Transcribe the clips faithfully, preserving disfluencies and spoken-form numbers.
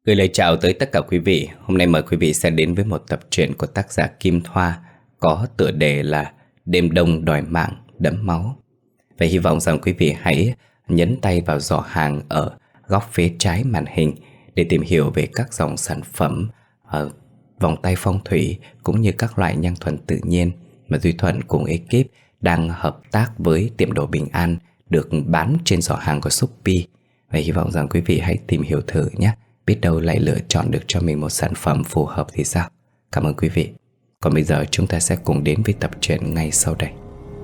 Gửi lời chào tới tất cả quý vị. Hôm nay mời quý vị sẽ đến với một tập truyện của tác giả Kim Thoa có tựa đề là Đêm đông đòi mạng đẫm máu. Và hy vọng rằng quý vị hãy nhấn tay vào giỏ hàng ở góc phía trái màn hình để tìm hiểu về các dòng sản phẩm uh, vòng tay phong thủy cũng như các loại nhang thuần tự nhiên mà Duy Thuận cùng ekip đang hợp tác với tiệm đồ Bình An được bán trên giỏ hàng của Shopee. Và hy vọng rằng quý vị hãy tìm hiểu thử nhé. Biết đâu lại lựa chọn được cho mình một sản phẩm phù hợp thì sao. Cảm ơn quý vị. Còn bây giờ chúng ta sẽ cùng đến với tập truyện ngay sau đây.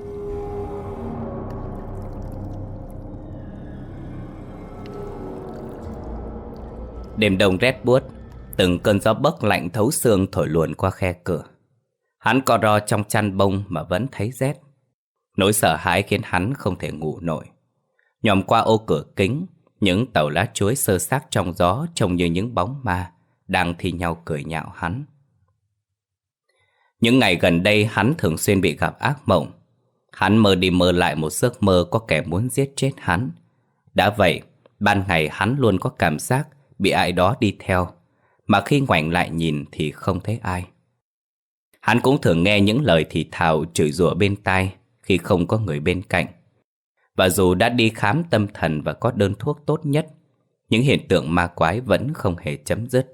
Đêm đông rét buốt, từng cơn gió bấc lạnh thấu xương thổi luồn qua khe cửa. Hắn co ro trong chăn bông mà vẫn thấy rét. Nỗi sợ hãi khiến hắn không thể ngủ nổi. Nhòm qua ô cửa kính, những tàu lá chuối xơ xác trong gió trông như những bóng ma đang thi nhau cười nhạo hắn. Những ngày gần đây hắn thường xuyên bị gặp ác mộng. Hắn mơ đi mơ lại một giấc mơ có kẻ muốn giết chết hắn. Đã vậy, ban ngày hắn luôn có cảm giác bị ai đó đi theo, mà khi ngoảnh lại nhìn thì không thấy ai. Hắn cũng thường nghe những lời thì thào chửi rủa bên tai khi không có người bên cạnh. Và dù đã đi khám tâm thần và có đơn thuốc tốt nhất, những hiện tượng ma quái vẫn không hề chấm dứt.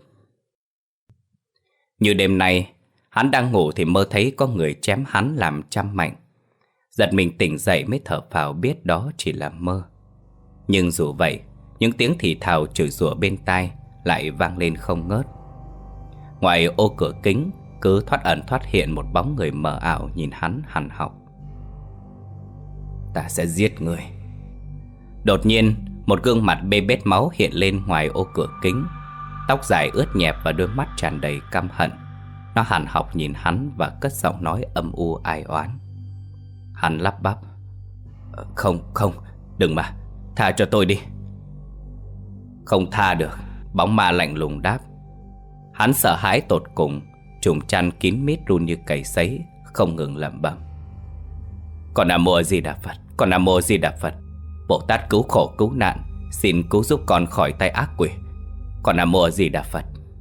Như đêm nay, hắn đang ngủ thì mơ thấy có người chém hắn làm trăm mảnh. Giật mình tỉnh dậy mới thở phào biết đó chỉ là mơ. Nhưng dù vậy, những tiếng thì thào chửi rủa bên tai lại vang lên không ngớt. Ngoài ô cửa kính, cứ thoát ẩn thoát hiện một bóng người mờ ảo nhìn hắn hằn học. Ta sẽ giết người. Đột nhiên, một gương mặt bê bết máu hiện lên ngoài ô cửa kính. Tóc dài ướt nhẹp và đôi mắt tràn đầy căm hận. Nó hằn học nhìn hắn và cất giọng nói âm u ai oán. Hắn lắp bắp: Không, không, đừng mà, tha cho tôi đi. Không tha được, bóng ma lạnh lùng đáp. Hắn sợ hãi tột cùng, trùm chăn kín mít run như cầy sấy, không ngừng lẩm bẩm: Con Nam Mô Di Đà Phật, Con Nam Mô Di Đà Phật, Bồ Tát cứu khổ cứu nạn, xin cứu giúp con khỏi tay ác quỷ. Con Nam Mô Di Đà Phật.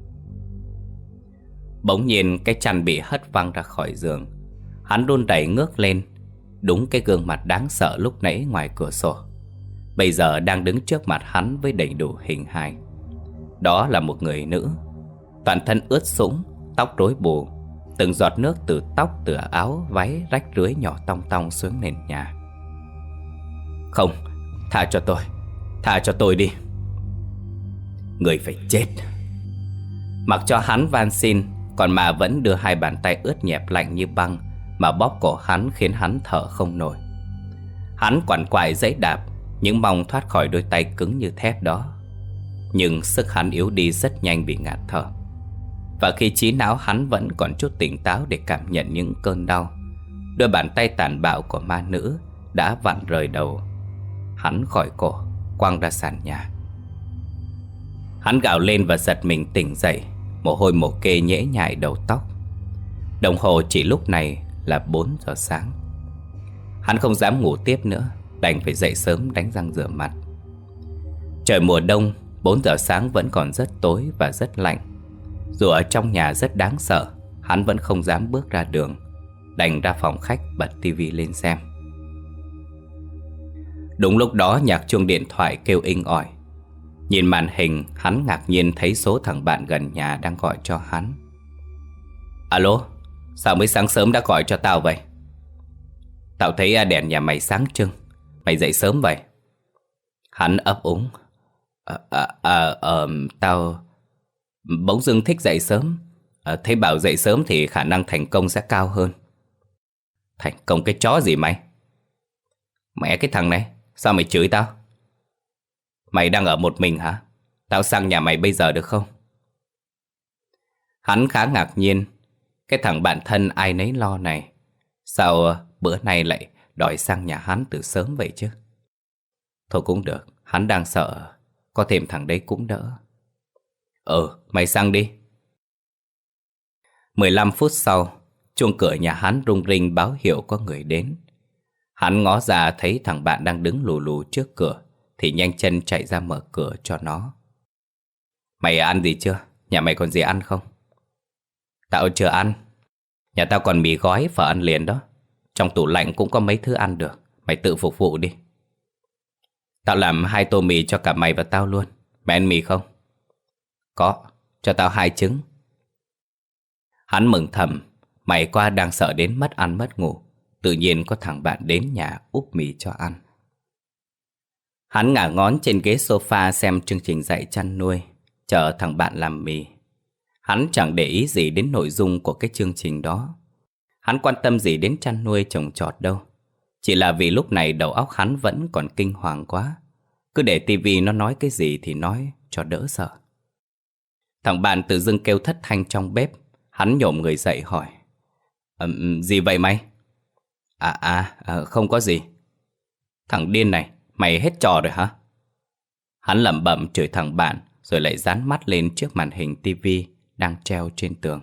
Bỗng nhiên cái chăn bị hất văng ra khỏi giường. Hắn run rẩy ngước lên. Đúng cái gương mặt đáng sợ lúc nãy ngoài cửa sổ bây giờ đang đứng trước mặt hắn với đầy đủ hình hài. Đó là một người nữ, toàn thân ướt sũng, tóc rối bù, từng giọt nước từ tóc từ áo váy rách rưới nhỏ tong tong xuống nền nhà. Không, tha cho tôi, tha cho tôi đi. Người phải chết. Mặc cho hắn van xin, còn mà vẫn đưa hai bàn tay ướt nhẹp lạnh như băng mà bóp cổ hắn khiến hắn thở không nổi. Hắn quằn quại giãy đạp, những mong thoát khỏi đôi tay cứng như thép đó. Nhưng sức hắn yếu đi rất nhanh vì ngạt thở. Và khi trí não hắn vẫn còn chút tỉnh táo để cảm nhận những cơn đau, đôi bàn tay tàn bạo của ma nữ đã vặn rời đầu hắn khỏi cổ, quăng ra sàn nhà. Hắn gào lên và giật mình tỉnh dậy, mồ hôi mồ kê nhễ nhại đầu tóc. Đồng hồ chỉ lúc này là bốn giờ sáng. Hắn không dám ngủ tiếp nữa, đành phải dậy sớm đánh răng rửa mặt. Trời mùa đông, bốn giờ sáng vẫn còn rất tối và rất lạnh. Dù ở trong nhà rất đáng sợ, hắn vẫn không dám bước ra đường, đành ra phòng khách bật tivi lên xem. Đúng lúc đó nhạc chuông điện thoại kêu inh ỏi. Nhìn màn hình, hắn ngạc nhiên thấy số thằng bạn gần nhà đang gọi cho hắn. Alo, sao mới sáng sớm đã gọi cho tao vậy? Tao thấy đèn nhà mày sáng trưng, mày dậy sớm vậy? Hắn ấp úng. À, à, à, à, tao bỗng dưng thích dậy sớm. à, Thấy bảo dậy sớm thì khả năng thành công sẽ cao hơn. Thành công cái chó gì mày? Mẹ cái thằng này, sao mày chửi tao? Mày đang ở một mình hả? Tao sang nhà mày bây giờ được không? Hắn khá ngạc nhiên. Cái thằng bạn thân ai nấy lo này, sao bữa nay lại đòi sang nhà hắn từ sớm vậy chứ? Thôi cũng được, hắn đang sợ, có thêm thằng đấy cũng đỡ. Ừ, mày sang đi. mười lăm phút sau, chuông cửa nhà hắn rung rinh báo hiệu có người đến. Hắn ngó ra thấy thằng bạn đang đứng lù lù trước cửa thì nhanh chân chạy ra mở cửa cho nó. Mày ăn gì chưa? Nhà mày còn gì ăn không? Tao chưa ăn. Nhà tao còn mì gói, phở ăn liền đó. Trong tủ lạnh cũng có mấy thứ ăn được. Mày tự phục vụ đi. Tao làm hai tô mì cho cả mày và tao luôn. Mày ăn mì không? Có, cho tao hai trứng. Hắn mừng thầm. Mày qua đang sợ đến mất ăn mất ngủ. Tự nhiên có thằng bạn đến nhà úp mì cho ăn. Hắn ngả ngón trên ghế sofa xem chương trình dạy chăn nuôi, chờ thằng bạn làm mì. Hắn chẳng để ý gì đến nội dung của cái chương trình đó. Hắn quan tâm gì đến chăn nuôi trồng trọt đâu. Chỉ là vì lúc này đầu óc hắn vẫn còn kinh hoàng quá. Cứ để tivi nó nói cái gì thì nói cho đỡ sợ. Thằng bạn tự dưng kêu thất thanh trong bếp. Hắn nhổm người dậy hỏi: à, gì vậy mày? À à, à không có gì. Thằng điên này, mày hết trò rồi hả? Hắn lẩm bẩm chửi thằng bạn, rồi lại dán mắt lên trước màn hình tivi đang treo trên tường.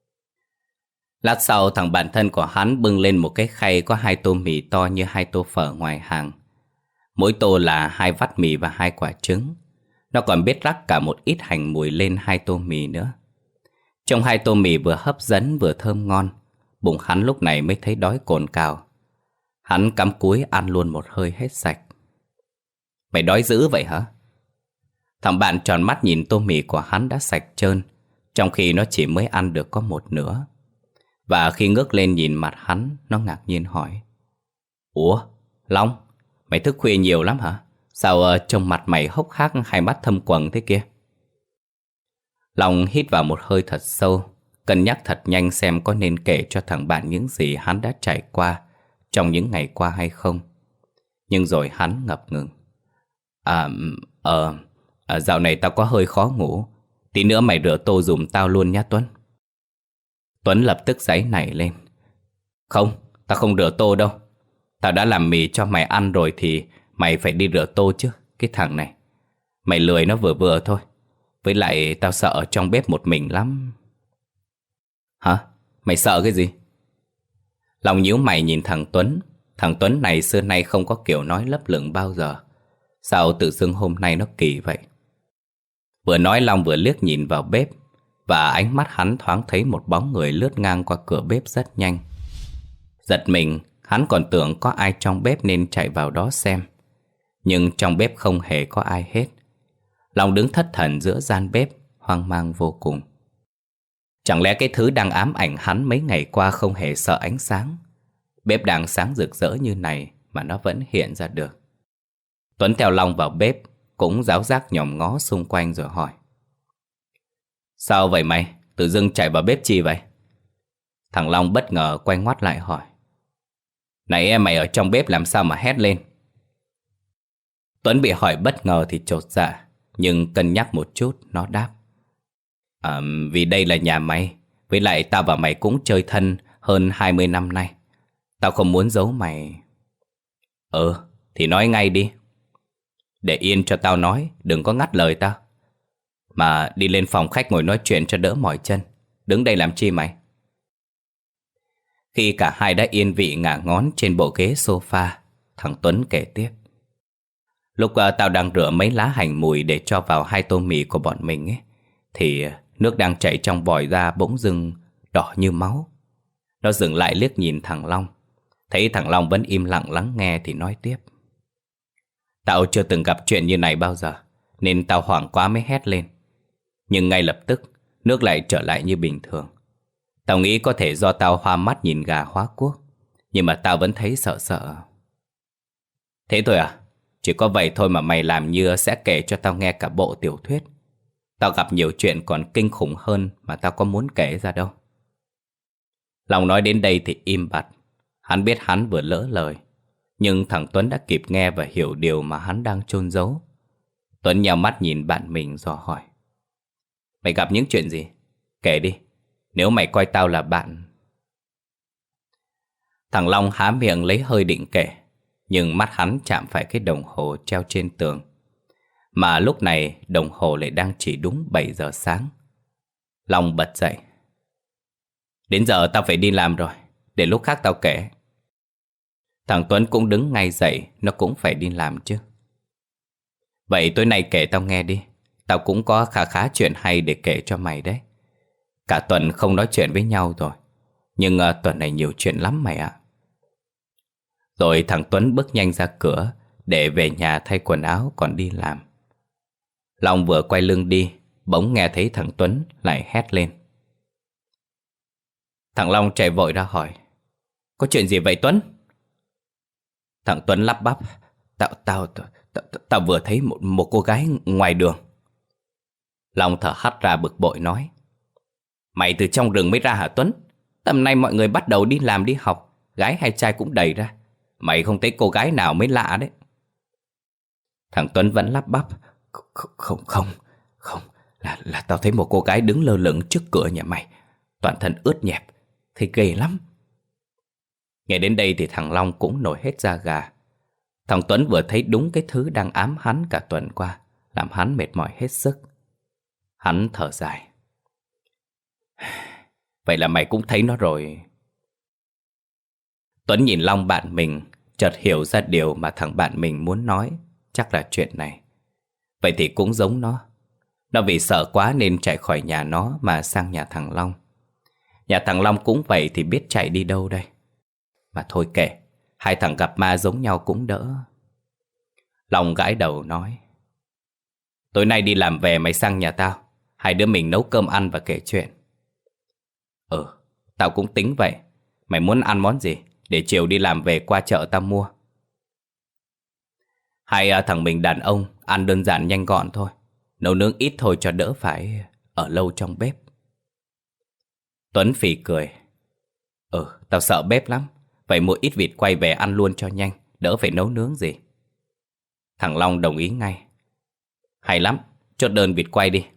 Lát sau, thằng bạn thân của hắn bưng lên một cái khay có hai tô mì to như hai tô phở ngoài hàng. Mỗi tô là hai vắt mì và hai quả trứng. Nó còn biết rắc cả một ít hành mùi lên hai tô mì nữa. Trong hai tô mì vừa hấp dẫn vừa thơm ngon, bụng hắn lúc này mới thấy đói cồn cào. Hắn cắm cúi ăn luôn một hơi hết sạch. Mày đói dữ vậy hả? Thằng bạn tròn mắt nhìn tô mì của hắn đã sạch trơn, trong khi nó chỉ mới ăn được có một nửa. Và khi ngước lên nhìn mặt hắn, nó ngạc nhiên hỏi: Ủa, Long, mày thức khuya nhiều lắm hả? Sao uh, trông mặt mày hốc hác, hai mắt thâm quầng thế kia? Long hít vào một hơi thật sâu, cân nhắc thật nhanh xem có nên kể cho thằng bạn những gì hắn đã trải qua trong những ngày qua hay không. Nhưng rồi hắn ngập ngừng. À, ờ, à, dạo này tao có hơi khó ngủ. Tí nữa mày rửa tô giùm tao luôn nhá Tuấn. Tuấn lập tức giãy nảy lên. Không, tao không rửa tô đâu. Tao đã làm mì cho mày ăn rồi thì mày phải đi rửa tô chứ, cái thằng này. Mày lười nó vừa vừa thôi. Với lại tao sợ ở trong bếp một mình lắm. Hả? Mày sợ cái gì? Long nhíu mày nhìn thằng Tuấn. Thằng Tuấn này xưa nay không có kiểu nói lấp lửng bao giờ. Sao tự dưng hôm nay nó kỳ vậy? Vừa nói Long vừa liếc nhìn vào bếp, và ánh mắt hắn thoáng thấy một bóng người lướt ngang qua cửa bếp rất nhanh. Giật mình, hắn còn tưởng có ai trong bếp nên chạy vào đó xem. Nhưng trong bếp không hề có ai hết. Long đứng thất thần giữa gian bếp, hoang mang vô cùng. Chẳng lẽ cái thứ đang ám ảnh hắn mấy ngày qua không hề sợ ánh sáng? Bếp đang sáng rực rỡ như này mà nó vẫn hiện ra được. Tuấn theo Long vào bếp, cũng ráo rác nhòm ngó xung quanh rồi hỏi: Sao vậy mày? Tự dưng chạy vào bếp chi vậy? Thằng Long bất ngờ quay ngoắt lại hỏi: Này em, mày ở trong bếp làm sao mà hét lên? Tuấn bị hỏi bất ngờ thì chột dạ, nhưng cân nhắc một chút nó đáp: à, Vì đây là nhà mày. Với lại tao và mày cũng chơi thân hơn hai mươi năm nay. Tao không muốn giấu mày. Ừ, thì nói ngay đi. Để yên cho tao nói, đừng có ngắt lời tao. Mà đi lên phòng khách ngồi nói chuyện cho đỡ mỏi chân. Đứng đây làm chi mày? Khi cả hai đã yên vị ngả ngón trên bộ ghế sofa, thằng Tuấn kể tiếp: Lúc uh, tao đang rửa mấy lá hành mùi để cho vào hai tô mì của bọn mình ấy, thì nước đang chảy trong vòi ra bỗng dưng đỏ như máu. Nó dừng lại liếc nhìn thằng Long. Thấy thằng Long vẫn im lặng lắng nghe thì nói tiếp: Tao chưa từng gặp chuyện như này bao giờ, nên tao hoảng quá mới hét lên. Nhưng ngay lập tức nước lại trở lại như bình thường. Tao nghĩ có thể do tao hoa mắt nhìn gà hóa cuốc, nhưng mà tao vẫn thấy sợ sợ. Thế thôi à? Chỉ có vậy thôi mà mày làm như sẽ kể cho tao nghe cả bộ tiểu thuyết. Tao gặp nhiều chuyện còn kinh khủng hơn mà tao có muốn kể ra đâu. Long nói đến đây thì im bặt. Hắn biết hắn vừa lỡ lời, nhưng thằng Tuấn đã kịp nghe và hiểu điều mà hắn đang chôn giấu. Tuấn nheo mắt nhìn bạn mình dò hỏi: Mày gặp những chuyện gì? Kể đi, nếu mày coi tao là bạn. Thằng Long há miệng lấy hơi định kể, nhưng mắt hắn chạm phải cái đồng hồ treo trên tường. Mà lúc này đồng hồ lại đang chỉ đúng bảy giờ sáng. Long bật dậy: Đến giờ tao phải đi làm rồi, để lúc khác tao kể. Thằng Tuấn cũng đứng ngay dậy, nó cũng phải đi làm chứ. Vậy tối nay kể tao nghe đi. Tao cũng có khá khá chuyện hay để kể cho mày đấy. Cả tuần không nói chuyện với nhau rồi, nhưng uh, tuần này nhiều chuyện lắm mày ạ. Rồi thằng Tuấn bước nhanh ra cửa để về nhà thay quần áo còn đi làm. Long vừa quay lưng đi, bỗng nghe thấy thằng Tuấn lại hét lên. Thằng Long chạy vội ra hỏi: Có chuyện gì vậy Tuấn? Thằng Tuấn lắp bắp: Tao, tao, tao, tao, tao vừa thấy một, một cô gái ngoài đường. Long thở hắt ra bực bội nói: Mày từ trong rừng mới ra hả Tuấn? Tầm nay mọi người bắt đầu đi làm đi học, gái hay trai cũng đầy ra. Mày không thấy cô gái nào mới lạ đấy. Thằng Tuấn vẫn lắp bắp: Không, không, không, không là, là tao thấy một cô gái đứng lơ lửng trước cửa nhà mày, toàn thân ướt nhẹp, thấy ghê lắm. Nghe đến đây thì thằng Long cũng nổi hết da gà. Thằng Tuấn vừa thấy đúng cái thứ đang ám hắn cả tuần qua, làm hắn mệt mỏi hết sức. Hắn thở dài: Vậy là mày cũng thấy nó rồi. Tuấn nhìn Long bạn mình, chợt hiểu ra điều mà thằng bạn mình muốn nói. Chắc là chuyện này. Vậy thì cũng giống nó. Nó vì sợ quá nên chạy khỏi nhà nó mà sang nhà thằng Long. Nhà thằng Long cũng vậy thì biết chạy đi đâu đây. Mà thôi kệ, hai thằng gặp ma giống nhau cũng đỡ. Long gãi đầu nói: Tối nay đi làm về mày sang nhà tao, hai đứa mình nấu cơm ăn và kể chuyện. Ừ, tao cũng tính vậy. Mày muốn ăn món gì để chiều đi làm về qua chợ tao mua. Hai thằng mình đàn ông ăn đơn giản nhanh gọn thôi, nấu nướng ít thôi cho đỡ phải ở lâu trong bếp. Tuấn phì cười: Ừ, tao sợ bếp lắm. Vậy mua ít vịt quay về ăn luôn cho nhanh, đỡ phải nấu nướng gì. Thằng Long đồng ý ngay: Hay lắm, chốt đơn vịt quay đi.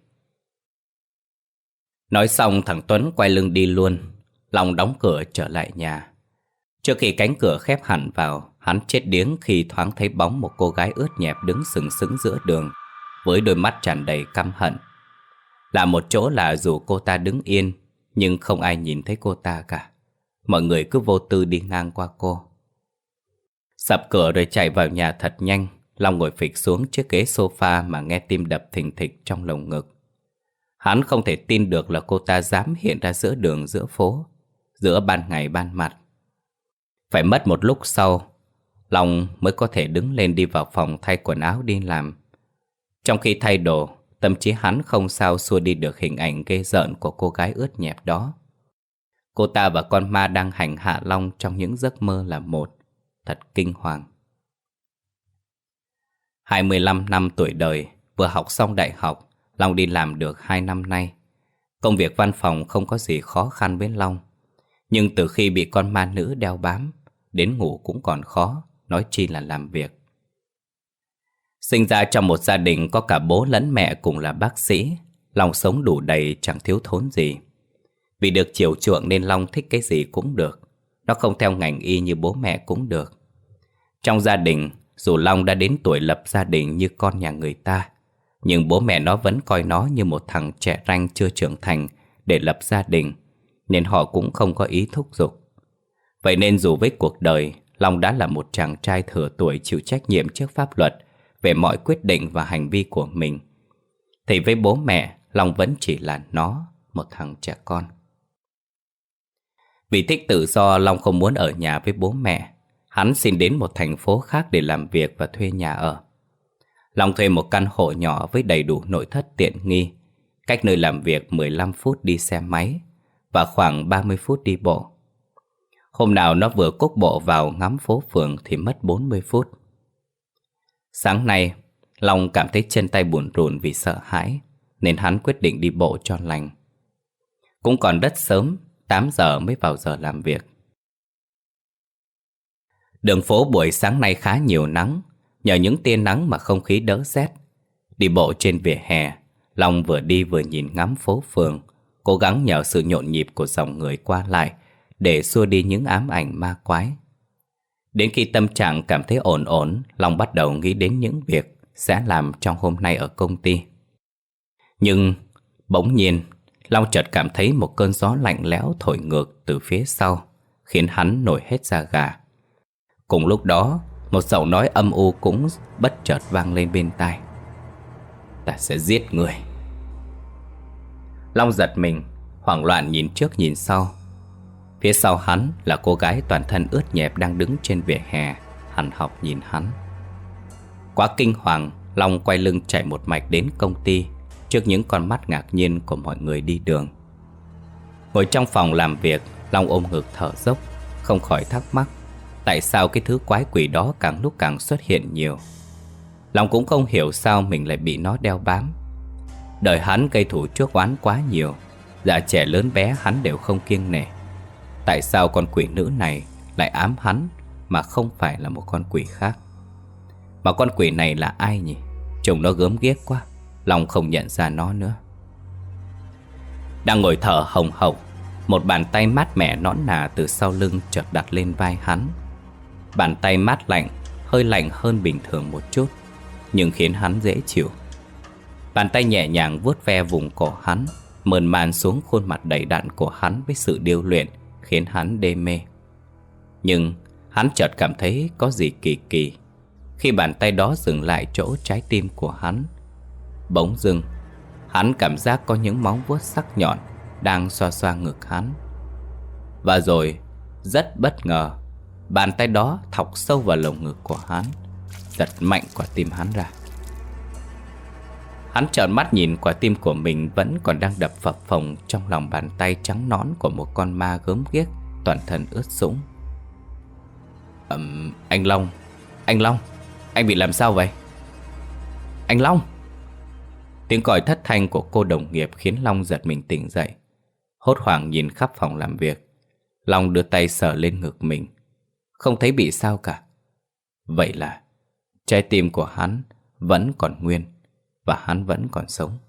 Nói xong thằng Tuấn quay lưng đi luôn. Long đóng cửa trở lại nhà. Trước khi cánh cửa khép hẳn vào, hắn chết điếng khi thoáng thấy bóng một cô gái ướt nhẹp đứng sừng sững giữa đường, với đôi mắt tràn đầy căm hận. Lạ một chỗ là dù cô ta đứng yên, nhưng không ai nhìn thấy cô ta cả. Mọi người cứ vô tư đi ngang qua cô. Sập cửa rồi chạy vào nhà thật nhanh. Long ngồi phịch xuống chiếc ghế sofa mà nghe tim đập thình thịch trong lồng ngực. Hắn không thể tin được là cô ta dám hiện ra giữa đường giữa phố, giữa ban ngày ban mặt. Phải mất một lúc sau, Long mới có thể đứng lên đi vào phòng thay quần áo đi làm. Trong khi thay đồ, tâm trí hắn không sao xua đi được hình ảnh ghê rợn của cô gái ướt nhẹp đó. Cô ta và con ma đang hành hạ Long trong những giấc mơ là một. Thật kinh hoàng. hai mươi lăm năm tuổi đời, vừa học xong đại học, Long đi làm được hai năm nay. Công việc văn phòng không có gì khó khăn với Long. Nhưng từ khi bị con ma nữ đeo bám, đến ngủ cũng còn khó, nói chi là làm việc. Sinh ra trong một gia đình có cả bố lẫn mẹ cùng là bác sĩ, Long sống đủ đầy chẳng thiếu thốn gì. Vì được chiều chuộng nên Long thích cái gì cũng được. Nó không theo ngành y như bố mẹ cũng được. Trong gia đình, dù Long đã đến tuổi lập gia đình như con nhà người ta, nhưng bố mẹ nó vẫn coi nó như một thằng trẻ ranh chưa trưởng thành để lập gia đình, nên họ cũng không có ý thúc giục. Vậy nên dù với cuộc đời, Long đã là một chàng trai thừa tuổi chịu trách nhiệm trước pháp luật về mọi quyết định và hành vi của mình, thì với bố mẹ, Long vẫn chỉ là nó, một thằng trẻ con. Vì thích tự do, Long không muốn ở nhà với bố mẹ. Hắn xin đến một thành phố khác để làm việc và thuê nhà ở. Long thuê một căn hộ nhỏ với đầy đủ nội thất tiện nghi, cách nơi làm việc mười lăm phút đi xe máy và khoảng ba mươi phút đi bộ. Hôm nào nó vừa cúc bộ vào ngắm phố phường thì mất bốn mươi phút. Sáng nay, Long cảm thấy chân tay buồn rùn vì sợ hãi, nên hắn quyết định đi bộ cho lành. Cũng còn rất sớm, tám giờ mới vào giờ làm việc. Đường phố buổi sáng nay khá nhiều nắng. Nhờ những tia nắng mà không khí đỡ rét. Đi bộ trên vỉa hè, Long vừa đi vừa nhìn ngắm phố phường, cố gắng nhờ sự nhộn nhịp của dòng người qua lại để xua đi những ám ảnh ma quái. Đến khi tâm trạng cảm thấy ổn ổn, Long bắt đầu nghĩ đến những việc sẽ làm trong hôm nay ở công ty. Nhưng bỗng nhiên, Long chợt cảm thấy một cơn gió lạnh lẽo thổi ngược từ phía sau, khiến hắn nổi hết da gà. Cùng lúc đó, một giọng nói âm u cũng bất chợt vang lên bên tai. Ta sẽ giết người. Long giật mình, hoảng loạn nhìn trước nhìn sau. Phía sau hắn là cô gái toàn thân ướt nhẹp đang đứng trên vỉa hè, hằn học nhìn hắn. Quá kinh hoàng, Long quay lưng chạy một mạch đến công ty, trước những con mắt ngạc nhiên của mọi người đi đường. Ngồi trong phòng làm việc, Long ôm ngực thở dốc, không khỏi thắc mắc tại sao cái thứ quái quỷ đó càng lúc càng xuất hiện nhiều. Long cũng không hiểu sao mình lại bị nó đeo bám. Đời hắn gây thủ chuốc oán quá nhiều, già trẻ lớn bé hắn đều không kiêng nể. Tại sao con quỷ nữ này lại ám hắn mà không phải là một con quỷ khác? Mà con quỷ này là ai nhỉ? Trông nó gớm ghiếc quá, Long không nhận ra nó nữa. Đang ngồi thở hồng hộc, một bàn tay mát mẻ nõn nà từ sau lưng chợt đặt lên vai hắn. Bàn tay mát lạnh, hơi lạnh hơn bình thường một chút, nhưng khiến hắn dễ chịu. Bàn tay nhẹ nhàng vuốt ve vùng cổ hắn, mơn man xuống khuôn mặt đầy đặn của hắn với sự điêu luyện, khiến hắn đê mê. Nhưng hắn chợt cảm thấy có gì kỳ kỳ khi bàn tay đó dừng lại chỗ trái tim của hắn. Bỗng dưng, hắn cảm giác có những móng vuốt sắc nhọn đang xoa xoa ngực hắn. Và rồi, rất bất ngờ, bàn tay đó thọc sâu vào lồng ngực của hắn, giật mạnh quả tim hắn ra. Hắn trợn mắt nhìn quả tim của mình vẫn còn đang đập phập phồng trong lòng bàn tay trắng nõn của một con ma gớm ghiếc, toàn thân ướt sũng. Ừm, anh Long, anh Long, anh bị làm sao vậy? Anh Long! Tiếng gọi thất thanh của cô đồng nghiệp khiến Long giật mình tỉnh dậy. Hốt hoảng nhìn khắp phòng làm việc, Long đưa tay sờ lên ngực mình, không thấy bị sao cả. Vậy là trái tim của hắn vẫn còn nguyên, và hắn vẫn còn sống.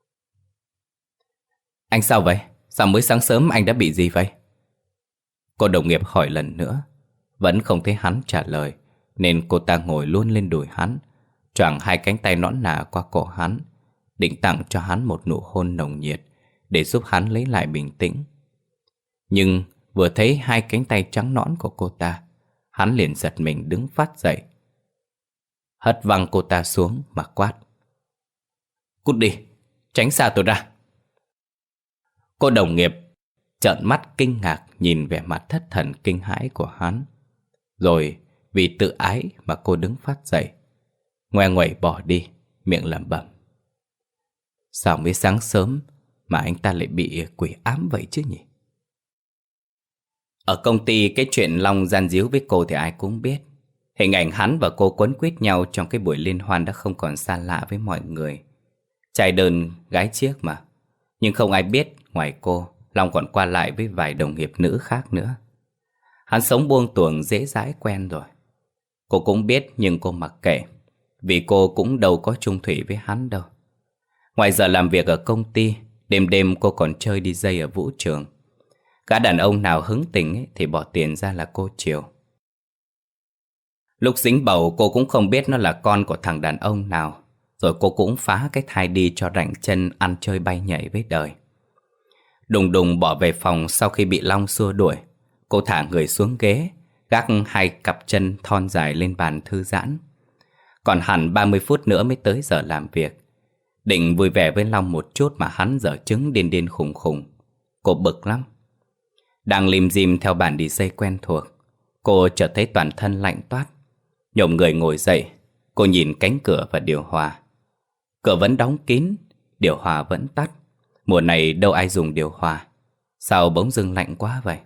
Anh sao vậy? Sao mới sáng sớm anh đã bị gì vậy? Cô đồng nghiệp hỏi lần nữa. Vẫn không thấy hắn trả lời, nên cô ta ngồi luôn lên đùi hắn, choàng hai cánh tay nõn nà qua cổ hắn, định tặng cho hắn một nụ hôn nồng nhiệt để giúp hắn lấy lại bình tĩnh. Nhưng vừa thấy hai cánh tay trắng nõn của cô ta, hắn liền giật mình đứng phát dậy, hất văng cô ta xuống mà quát: Cút đi, tránh xa tôi ra. Cô đồng nghiệp trợn mắt kinh ngạc nhìn vẻ mặt thất thần kinh hãi của hắn. Rồi vì tự ái mà cô đứng phát dậy, ngoe nguẩy bỏ đi, miệng lẩm bẩm: Sao mới sáng sớm mà anh ta lại bị quỷ ám vậy chứ nhỉ? Ở công ty, cái chuyện Long gian díu với cô thì ai cũng biết. Hình ảnh hắn và cô quấn quýt nhau trong cái buổi liên hoan đã không còn xa lạ với mọi người. Trai đơn, gái chiếc mà. Nhưng không ai biết ngoài cô, Long còn qua lại với vài đồng nghiệp nữ khác nữa. Hắn sống buông tuồng dễ dãi quen rồi. Cô cũng biết nhưng cô mặc kệ, vì cô cũng đâu có chung thủy với hắn đâu. Ngoài giờ làm việc ở công ty, đêm đêm cô còn chơi đi dây ở vũ trường. Gã đàn ông nào hứng tình ấy, thì bỏ tiền ra là cô chiều. Lúc dính bầu cô cũng không biết nó là con của thằng đàn ông nào, rồi cô cũng phá cái thai đi cho rảnh chân ăn chơi bay nhảy với đời. Đùng đùng bỏ về phòng sau khi bị Long xua đuổi. Cô thả người xuống ghế, gác hai cặp chân thon dài lên bàn thư giãn. Còn hẳn ba mươi phút nữa mới tới giờ làm việc. Định vui vẻ với Long một chút mà hắn dở chứng điên điên khùng khùng. Cô bực lắm. Đang lim dim theo bản đi dây quen thuộc, cô chợt thấy toàn thân lạnh toát. Nhổm người ngồi dậy, cô nhìn cánh cửa và điều hòa. Cửa vẫn đóng kín, điều hòa vẫn tắt. Mùa này đâu ai dùng điều hòa, sao bỗng dưng lạnh quá vậy?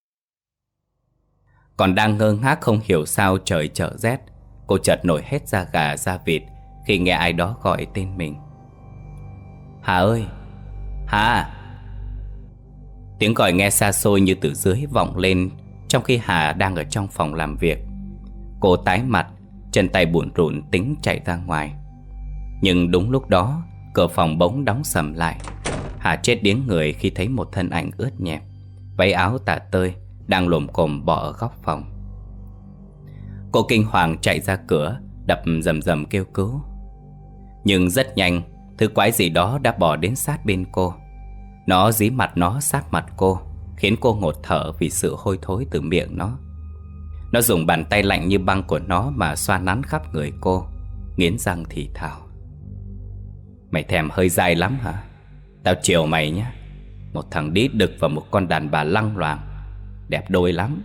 Còn đang ngơ ngác không hiểu sao trời trở rét, cô chợt nổi hết da gà da vịt khi nghe ai đó gọi tên mình. Hà ơi! Hà! Tiếng gọi nghe xa xôi như từ dưới vọng lên, trong khi Hà đang ở trong phòng làm việc. Cô tái mặt, chân tay bủn rủn tính chạy ra ngoài. Nhưng đúng lúc đó, cửa phòng bỗng đóng sầm lại. Hà chết điếng người khi thấy một thân ảnh ướt nhẹp, váy áo tả tơi, đang lồm cồm bò ở góc phòng. Cô kinh hoàng chạy ra cửa, đập rầm rầm kêu cứu. Nhưng rất nhanh, thứ quái gì đó đã bò đến sát bên cô. Nó dí mặt nó sát mặt cô, khiến cô ngột thở vì sự hôi thối từ miệng nó. Nó dùng bàn tay lạnh như băng của nó mà xoa nắn khắp người cô, nghiến răng thì thào: Mày thèm hơi dai lắm hả? Tao chiều mày nhé. Một thằng đít đực và một con đàn bà lăng loàng, đẹp đôi lắm.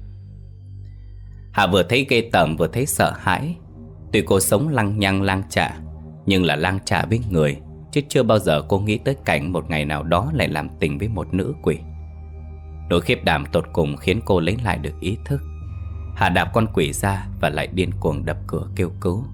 Hà vừa thấy ghê tởm vừa thấy sợ hãi. Tuy cô sống lăng nhăng lang chạ, nhưng là lang chạ với người, chứ chưa bao giờ cô nghĩ tới cảnh một ngày nào đó lại làm tình với một nữ quỷ. Nỗi khiếp đảm tột cùng khiến cô lấy lại được ý thức. Hà đạp con quỷ ra và lại điên cuồng đập cửa kêu cứu.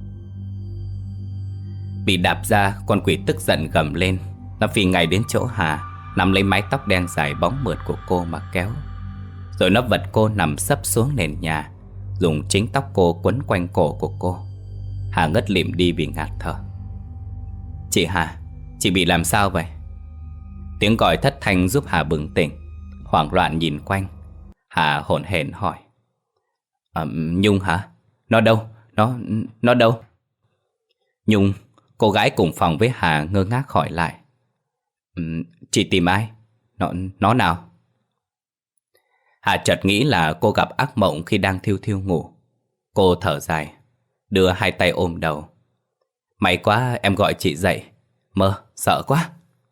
Bị đạp ra, con quỷ tức giận gầm lên. Nó phi ngay đến chỗ Hà, nắm lấy mái tóc đen dài bóng mượt của cô mà kéo. Rồi nó vật cô nằm sấp xuống nền nhà, dùng chính tóc cô quấn quanh cổ của cô. Hà ngất lịm đi vì ngạt thở. Chị Hà, chị bị làm sao vậy? Tiếng gọi thất thanh giúp Hà bừng tỉnh. Hoảng loạn nhìn quanh, Hà hổn hển hỏi: à, Nhung hả? Nó đâu? Nó... nó đâu? Nhung, cô gái cùng phòng với Hà ngơ ngác hỏi lại: Chị tìm ai? Nó... nó nào? Hà chợt nghĩ là cô gặp ác mộng khi đang thiêu thiêu ngủ. Cô thở dài, đưa hai tay ôm đầu. May quá em gọi chị dậy. Mơ, sợ quá.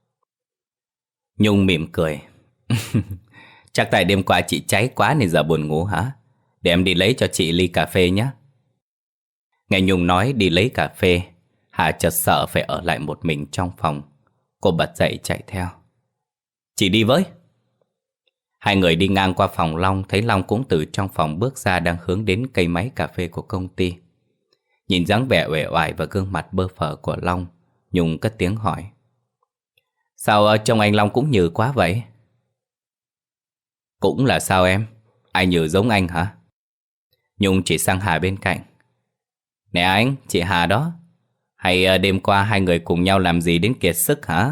Nhung mỉm cười. Chắc tại đêm qua chị cháy quá nên giờ buồn ngủ hả? Để em đi lấy cho chị ly cà phê nhé. Nghe Nhung nói đi lấy cà phê, Hà chợt sợ phải ở lại một mình trong phòng. Cô bật dậy chạy theo. Chị đi với. Hai người đi ngang qua phòng Long, thấy Long cũng từ trong phòng bước ra, đang hướng đến cây máy cà phê của công ty. Nhìn dáng vẻ uể oải và gương mặt bơ phờ của Long, Nhung cất tiếng hỏi: Sao trông anh Long cũng nhừ quá vậy? Cũng là sao em? Ai nhừ giống anh hả? Nhung chỉ sang Hà bên cạnh. Nè anh, chị Hà đó. Hay đêm qua hai người cùng nhau làm gì đến kiệt sức hả?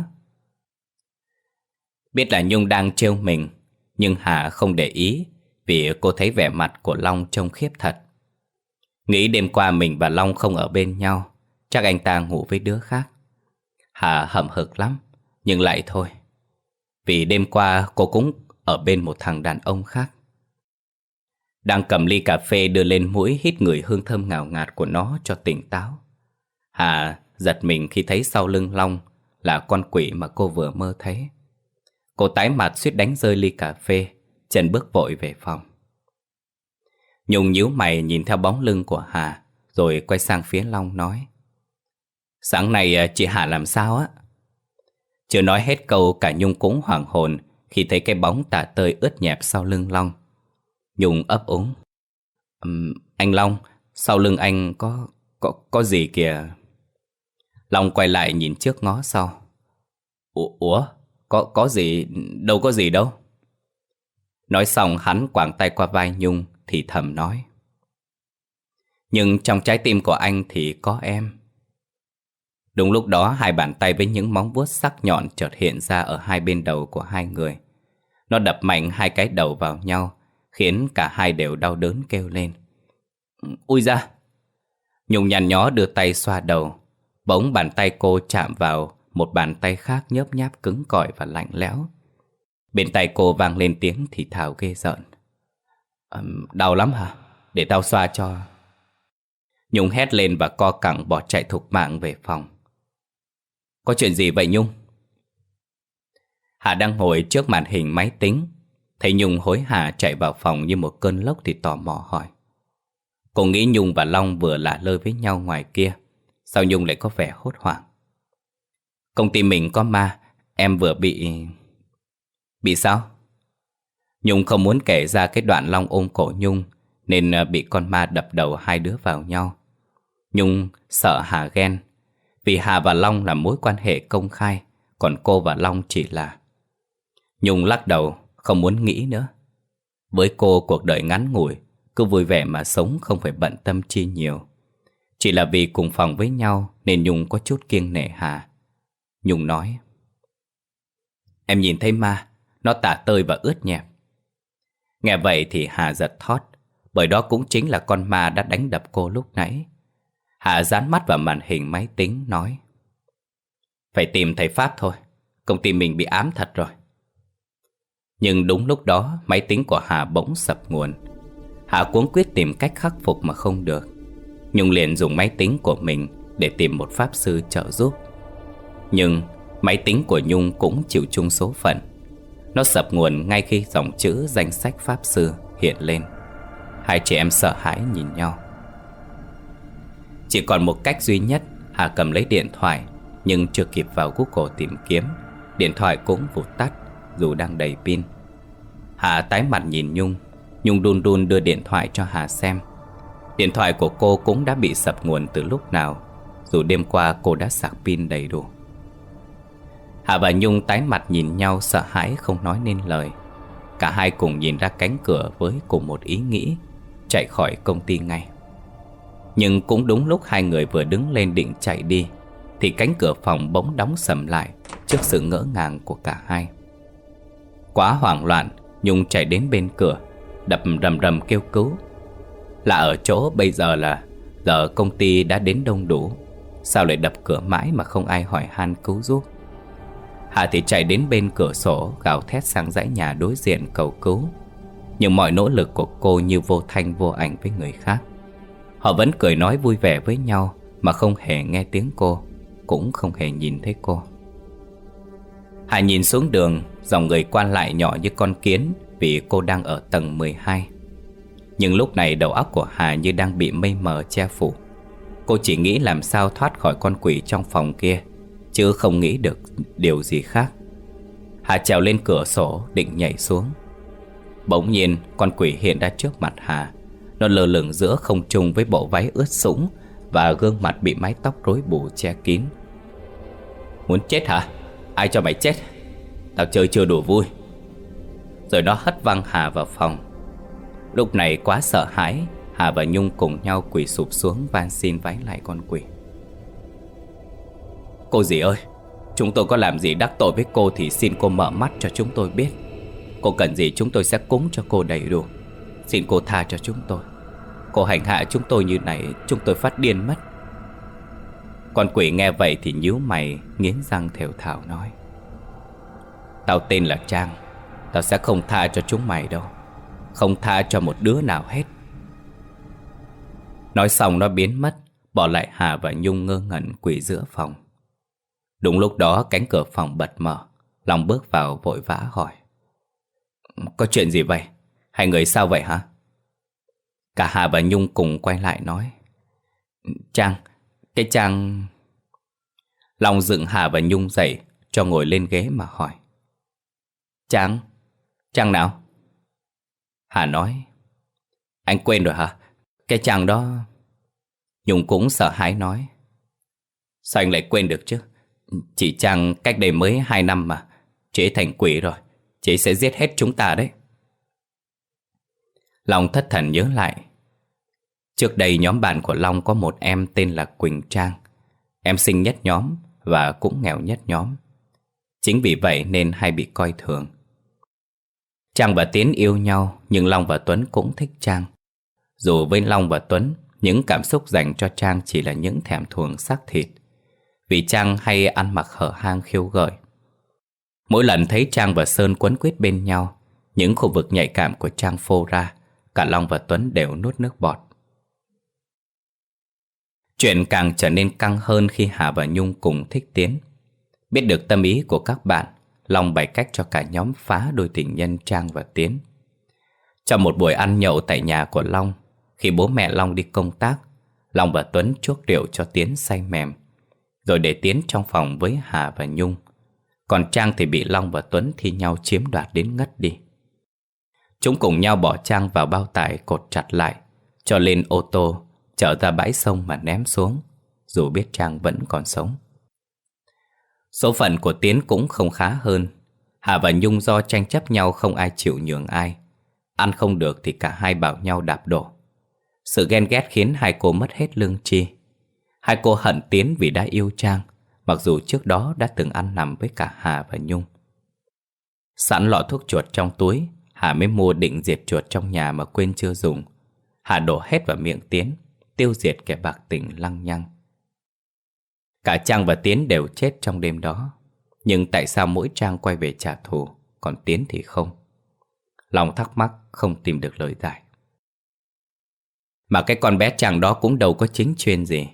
Biết là Nhung đang trêu mình, nhưng Hà không để ý, vì cô thấy vẻ mặt của Long trông khiếp thật. Nghĩ đêm qua mình và Long không ở bên nhau, chắc anh ta ngủ với đứa khác. Hà hậm hực lắm, nhưng lại thôi, vì đêm qua cô cũng ở bên một thằng đàn ông khác. Đang cầm ly cà phê đưa lên mũi hít ngửi hương thơm ngào ngạt của nó cho tỉnh táo, Hà giật mình khi thấy sau lưng Long là con quỷ mà cô vừa mơ thấy. Cô tái mặt suýt đánh rơi ly cà phê, chân bước vội về phòng. Nhung nhíu mày nhìn theo bóng lưng của Hà, rồi quay sang phía Long nói: Sáng nay chị Hà làm sao á? Chưa nói hết câu, cả Nhung cũng hoảng hồn khi thấy cái bóng tả tơi ướt nhẹp sau lưng Long. Nhung ấp úng: um, Anh Long, sau lưng anh có... có... có gì kìa? Long quay lại nhìn trước ngó sau. Ủa? Ủa? Có... có gì? Đâu có gì đâu. Nói xong hắn quàng tay qua vai Nhung thì thầm nói: Nhưng trong trái tim của anh thì có em. Đúng lúc đó, hai bàn tay với những móng vuốt sắc nhọn chợt hiện ra ở hai bên đầu của hai người. Nó đập mạnh hai cái đầu vào nhau, khiến cả hai đều đau đớn kêu lên: Ui da! Nhung nhăn nhó đưa tay xoa đầu. Bỗng bàn tay cô chạm vào một bàn tay khác nhớp nháp cứng cỏi và lạnh lẽo. Bên tay cô vang lên tiếng thì thào ghê rợn: à, Đau lắm hả? Để tao xoa cho. Nhung hét lên và co cẳng bỏ chạy thục mạng về phòng. Có chuyện gì vậy Nhung? Hà đang ngồi trước màn hình máy tính, thấy Nhung hối hả chạy vào phòng như một cơn lốc thì tò mò hỏi. Cô nghĩ Nhung và Long vừa lạ lơi với nhau ngoài kia, sao Nhung lại có vẻ hốt hoảng? Công ty mình có ma, em vừa bị... Bị sao? Nhung không muốn kể ra cái đoạn Long ôm cổ Nhung, nên bị con ma đập đầu hai đứa vào nhau. Nhung sợ Hà ghen, vì Hà và Long là mối quan hệ công khai, còn cô và Long chỉ là... Nhung lắc đầu, không muốn nghĩ nữa. Với cô, cuộc đời ngắn ngủi, cứ vui vẻ mà sống, không phải bận tâm chi nhiều. Chỉ là vì cùng phòng với nhau nên Nhung có chút kiêng nể Hà. Nhung nói: Em nhìn thấy ma, nó tả tơi và ướt nhẹp. Nghe vậy thì Hà giật thót, bởi đó cũng chính là con ma đã đánh đập cô lúc nãy. Hà dán mắt vào màn hình máy tính nói: Phải tìm thầy Pháp thôi, công ty mình bị ám thật rồi. Nhưng đúng lúc đó máy tính của Hà bỗng sập nguồn. Hà cuống quyết tìm cách khắc phục mà không được. Nhung liền dùng máy tính của mình để tìm một pháp sư trợ giúp. Nhưng máy tính của Nhung cũng chịu chung số phận. Nó sập nguồn ngay khi dòng chữ danh sách pháp sư hiện lên. Hai chị em sợ hãi nhìn nhau. Chỉ còn một cách duy nhất. Hà cầm lấy điện thoại, nhưng chưa kịp vào Google tìm kiếm, điện thoại cũng vụt tắt dù đang đầy pin. Hà tái mặt nhìn Nhung. Nhung đun đun đưa điện thoại cho Hà xem. Điện thoại của cô cũng đã bị sập nguồn từ lúc nào, dù đêm qua cô đã sạc pin đầy đủ. Hà và Nhung tái mặt nhìn nhau sợ hãi không nói nên lời. Cả hai cùng nhìn ra cánh cửa với cùng một ý nghĩ: chạy khỏi công ty ngay. Nhưng cũng đúng lúc hai người vừa đứng lên định chạy đi, thì cánh cửa phòng bỗng đóng sầm lại trước sự ngỡ ngàng của cả hai. Quá hoảng loạn, Nhung chạy đến bên cửa, đập rầm rầm kêu cứu. Lạ ở chỗ bây giờ là giờ công ty đã đến đông đủ, sao lại đập cửa mãi mà không ai hỏi han cứu giúp. Hà thì chạy đến bên cửa sổ, gào thét sang dãy nhà đối diện cầu cứu. Nhưng mọi nỗ lực của cô như vô thanh vô ảnh với người khác. Họ vẫn cười nói vui vẻ với nhau mà không hề nghe tiếng cô, cũng không hề nhìn thấy cô. Hà nhìn xuống đường, dòng người qua lại nhỏ như con kiến vì cô đang ở tầng mười hai. Nhưng lúc này đầu óc của Hà như đang bị mây mờ che phủ. Cô chỉ nghĩ làm sao thoát khỏi con quỷ trong phòng kia, chứ không nghĩ được điều gì khác. Hà trèo lên cửa sổ định nhảy xuống. Bỗng nhiên con quỷ hiện ra trước mặt Hà. Nó lơ lửng giữa không trung với bộ váy ướt sũng và gương mặt bị mái tóc rối bù che kín. Muốn chết hả? Ai cho mày chết? Tao chơi chưa đủ vui. Rồi nó hất văng Hà vào phòng. Lúc này quá sợ hãi, Hà và Nhung cùng nhau quỳ sụp xuống van xin vái lại con quỷ. Cô dì ơi, chúng tôi có làm gì đắc tội với cô thì xin cô mở mắt cho chúng tôi biết. Cô cần gì chúng tôi sẽ cúng cho cô đầy đủ. Xin cô tha cho chúng tôi. Cô hành hạ chúng tôi như này, chúng tôi phát điên mất. Con quỷ nghe vậy thì nhíu mày, nghiến răng thều thào nói: Tao tên là Trang. Tao sẽ không tha cho chúng mày đâu. Không tha cho một đứa nào hết. Nói xong nó biến mất, bỏ lại Hà và Nhung ngơ ngẩn quỳ giữa phòng. Đúng lúc đó cánh cửa phòng bật mở. Long bước vào vội vã hỏi: Có chuyện gì vậy? Hai người sao vậy hả? Cả Hà và Nhung cùng quay lại nói: Trang, cái Trang... Long dựng Hà và Nhung dậy, cho ngồi lên ghế mà hỏi: Trang? Trang nào? Hà nói: Anh quên rồi hả? Cái Trang đó... Nhung cũng sợ hãi nói: Sao anh lại quên được chứ? Chị Trang cách đây mới hai năm mà. Chị ấy thành quỷ rồi. Chị ấy sẽ giết hết chúng ta đấy. Long thất thần nhớ lại. Trước đây nhóm bạn của Long có một em tên là Quỳnh Trang. Em xinh nhất nhóm và cũng nghèo nhất nhóm. Chính vì vậy nên hay bị coi thường. Trang và Tiến yêu nhau, nhưng Long và Tuấn cũng thích Trang. Dù với Long và Tuấn, những cảm xúc dành cho Trang chỉ là những thèm thuồng xác thịt, vì Trang hay ăn mặc hở hang khiêu gợi. Mỗi lần thấy Trang và Sơn quấn quýt bên nhau, những khu vực nhạy cảm của Trang phô ra, cả Long và Tuấn đều nuốt nước bọt. Chuyện càng trở nên căng hơn khi Hà và Nhung cùng thích Tiến. Biết được tâm ý của các bạn, Long bày cách cho cả nhóm phá đôi tình nhân Trang và Tiến. Trong một buổi ăn nhậu tại nhà của Long, khi bố mẹ Long đi công tác, Long và Tuấn chuốc rượu cho Tiến say mềm, rồi để Tiến trong phòng với Hà và Nhung. Còn Trang thì bị Long và Tuấn thi nhau chiếm đoạt đến ngất đi. Chúng cùng nhau bỏ Trang vào bao tải cột chặt lại, cho lên ô tô, chở ra bãi sông mà ném xuống, dù biết Trang vẫn còn sống. Số phận của Tiến cũng không khá hơn. Hà và Nhung do tranh chấp nhau không ai chịu nhường ai. Ăn không được thì cả hai bảo nhau đạp đổ. Sự ghen ghét khiến hai cô mất hết lương tri. Hai cô hận Tiến vì đã yêu Trang, mặc dù trước đó đã từng ăn nằm với cả Hà và Nhung. Sẵn lọ thuốc chuột trong túi, Hà mới mua định diệt chuột trong nhà mà quên chưa dùng. Hà đổ hết vào miệng Tiến, tiêu diệt kẻ bạc tình lăng nhăng. Cả Trang và Tiến đều chết trong đêm đó. Nhưng tại sao mỗi Trang quay về trả thù, còn Tiến thì không? Lòng thắc mắc không tìm được lời giải. Mà cái con bé Trang đó cũng đâu có chính chuyên gì.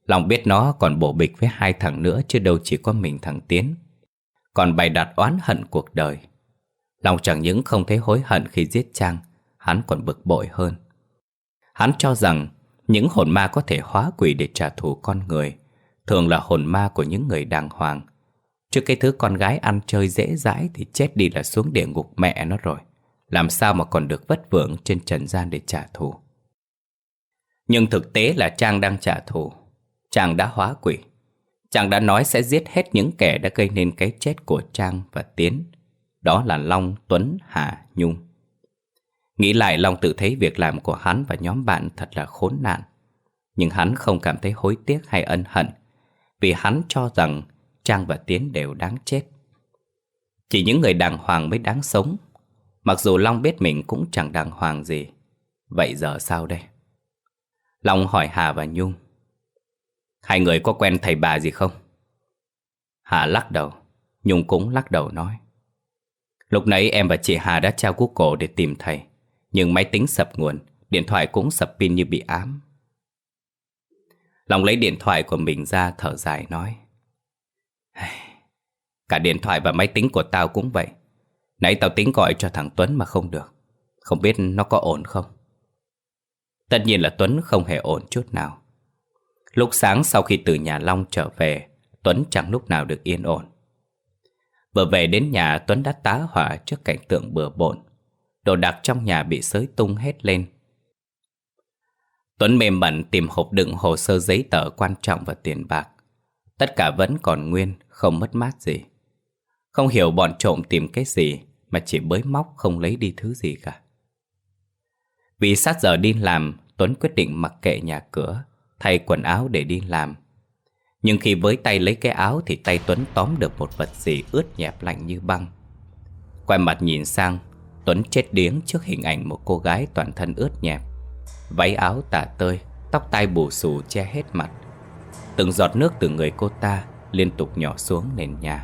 Long biết nó còn bổ bịch với hai thằng nữa, chứ đâu chỉ có mình thằng Tiến. Còn bày đặt oán hận cuộc đời. Long chẳng những không thấy hối hận khi giết Trang, hắn còn bực bội hơn. Hắn cho rằng những hồn ma có thể hóa quỷ để trả thù con người thường là hồn ma của những người đàng hoàng. Chứ cái thứ con gái ăn chơi dễ dãi thì chết đi là xuống địa ngục mẹ nó rồi. Làm sao mà còn được vất vưởng trên trần gian để trả thù. Nhưng thực tế là Trang đang trả thù. Trang đã hóa quỷ. Trang đã nói sẽ giết hết những kẻ đã gây nên cái chết của Trang và Tiến. Đó là Long, Tuấn, Hà, Nhung. Nghĩ lại, Long tự thấy việc làm của hắn và nhóm bạn thật là khốn nạn. Nhưng hắn không cảm thấy hối tiếc hay ân hận, vì hắn cho rằng Trang và Tiến đều đáng chết. Chỉ những người đàng hoàng mới đáng sống. Mặc dù Long biết mình cũng chẳng đàng hoàng gì. Vậy giờ sao đây? Long hỏi Hà và Nhung: hai người có quen thầy bà gì không? Hà lắc đầu. Nhung cũng lắc đầu nói: lúc nãy em và chị Hà đã tra Google để tìm thầy, nhưng máy tính sập nguồn, điện thoại cũng sập pin như bị ám. Long lấy điện thoại của mình ra thở dài nói: cả điện thoại và máy tính của tao cũng vậy. Nãy tao tính gọi cho thằng Tuấn mà không được. Không biết nó có ổn không? Tất nhiên là Tuấn không hề ổn chút nào. Lúc sáng sau khi từ nhà Long trở về, Tuấn chẳng lúc nào được yên ổn. Vừa về đến nhà, Tuấn đã tá hỏa trước cảnh tượng bừa bộn. Đồ đạc trong nhà bị xới tung hết lên. Tuấn mê mẩn tìm hộp đựng hồ sơ giấy tờ quan trọng và tiền bạc. Tất cả vẫn còn nguyên, không mất mát gì. Không hiểu bọn trộm tìm cái gì mà chỉ bới móc không lấy đi thứ gì cả. Vì sát giờ đi làm, Tuấn quyết định mặc kệ nhà cửa, thay quần áo để đi làm. Nhưng khi với tay lấy cái áo thì tay Tuấn tóm được một vật gì ướt nhẹp lạnh như băng. Quay mặt nhìn sang, Tuấn chết điếng trước hình ảnh một cô gái toàn thân ướt nhẹp, váy áo tả tơi, tóc tai bù xù che hết mặt. Từng giọt nước từ người cô ta liên tục nhỏ xuống nền nhà.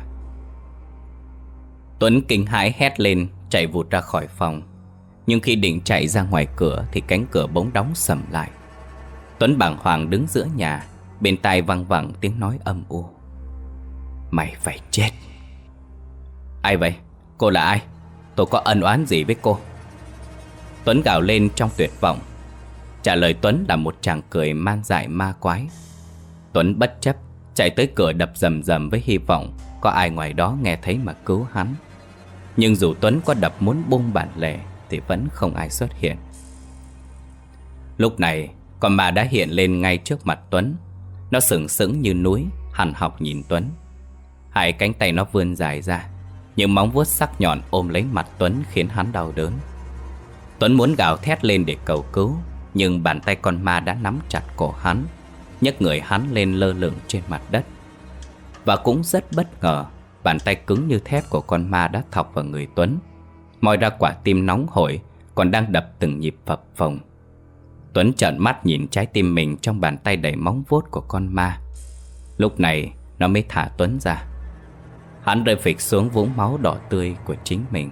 Tuấn kinh hãi hét lên, chạy vụt ra khỏi phòng. Nhưng khi định chạy ra ngoài cửa thì cánh cửa bỗng đóng sầm lại. Tuấn bàng hoàng đứng giữa nhà, bên tai văng vẳng tiếng nói âm u: mày phải chết. Ai vậy? Cô là ai? Tôi có ân oán gì với cô? Tuấn gào lên trong tuyệt vọng. Trả lời Tuấn là một tràng cười man dại ma quái. Tuấn bất chấp chạy tới cửa đập rầm rầm với hy vọng có ai ngoài đó nghe thấy mà cứu hắn. Nhưng dù Tuấn có đập muốn bung bản lề thì vẫn không ai xuất hiện. Lúc này con ma đã hiện lên ngay trước mặt Tuấn. Nó sừng sững như núi, hằn học nhìn Tuấn. Hai cánh tay nó vươn dài ra, những móng vuốt sắc nhọn ôm lấy mặt Tuấn khiến hắn đau đớn. Tuấn muốn gào thét lên để cầu cứu, nhưng bàn tay con ma đã nắm chặt cổ hắn, nhấc người hắn lên lơ lửng trên mặt đất. Và cũng rất bất ngờ, bàn tay cứng như thép của con ma đã thọc vào người Tuấn, moi ra quả tim nóng hổi còn đang đập từng nhịp phập phồng. Tuấn trợn mắt nhìn trái tim mình trong bàn tay đầy móng vuốt của con ma. Lúc này nó mới thả Tuấn ra. Hắn rơi phịch xuống vũng máu đỏ tươi của chính mình.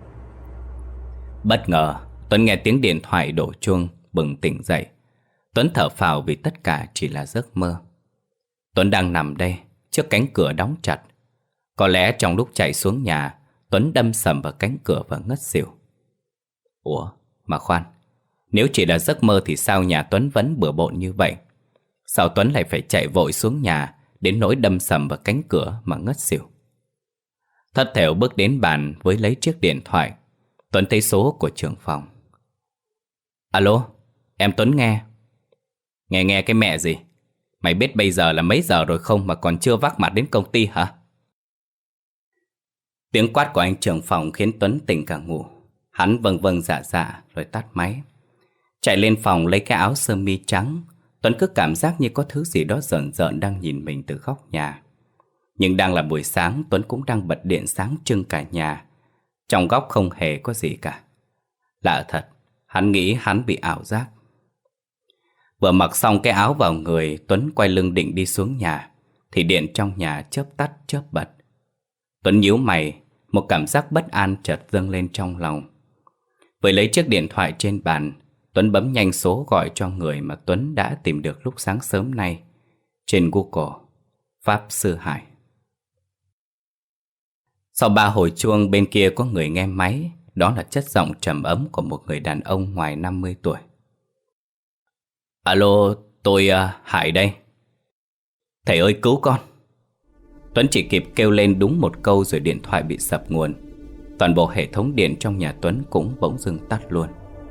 Bất ngờ Tuấn nghe tiếng điện thoại đổ chuông, bừng tỉnh dậy. Tuấn thở phào vì tất cả chỉ là giấc mơ. Tuấn đang nằm đây trước cánh cửa đóng chặt. Có lẽ trong lúc chạy xuống nhà, Tuấn đâm sầm vào cánh cửa và ngất xỉu. Ủa mà khoan, nếu chỉ là giấc mơ thì sao nhà Tuấn vẫn bừa bộn như vậy? Sao Tuấn lại phải chạy vội xuống nhà đến nỗi đâm sầm vào cánh cửa mà ngất xỉu? Thất thểu bước đến bàn với lấy chiếc điện thoại. Tuấn thấy số của trưởng phòng. Alo, em Tuấn nghe. Nghe nghe cái mẹ gì? Mày biết bây giờ là mấy giờ rồi không mà còn chưa vác mặt đến công ty hả? Tiếng quát của anh trưởng phòng khiến Tuấn tỉnh cả ngủ. Hắn vâng vâng dạ dạ rồi tắt máy. Chạy lên phòng lấy cái áo sơ mi trắng. Tuấn cứ cảm giác như có thứ gì đó rợn rợn đang nhìn mình từ góc nhà. Nhưng đang là buổi sáng, Tuấn cũng đang bật điện sáng trưng cả nhà. Trong góc không hề có gì cả. Lạ thật, hắn nghĩ hắn bị ảo giác. Vừa mặc xong cái áo vào người, Tuấn quay lưng định đi xuống nhà thì điện trong nhà chớp tắt chớp bật. Tuấn nhíu mày, một cảm giác bất an chợt dâng lên trong lòng. Vừa lấy chiếc điện thoại trên bàn, Tuấn bấm nhanh số gọi cho người mà Tuấn đã tìm được lúc sáng sớm nay. Trên Google, Pháp Sư Hải. Sau ba hồi chuông, bên kia có người nghe máy. Đó là chất giọng trầm ấm của một người đàn ông ngoài năm mươi tuổi. Alo, tôi uh, Hải đây. Thầy ơi cứu con. Tuấn chỉ kịp kêu lên đúng một câu rồi điện thoại bị sập nguồn. Toàn bộ hệ thống điện trong nhà Tuấn cũng bỗng dưng tắt luôn.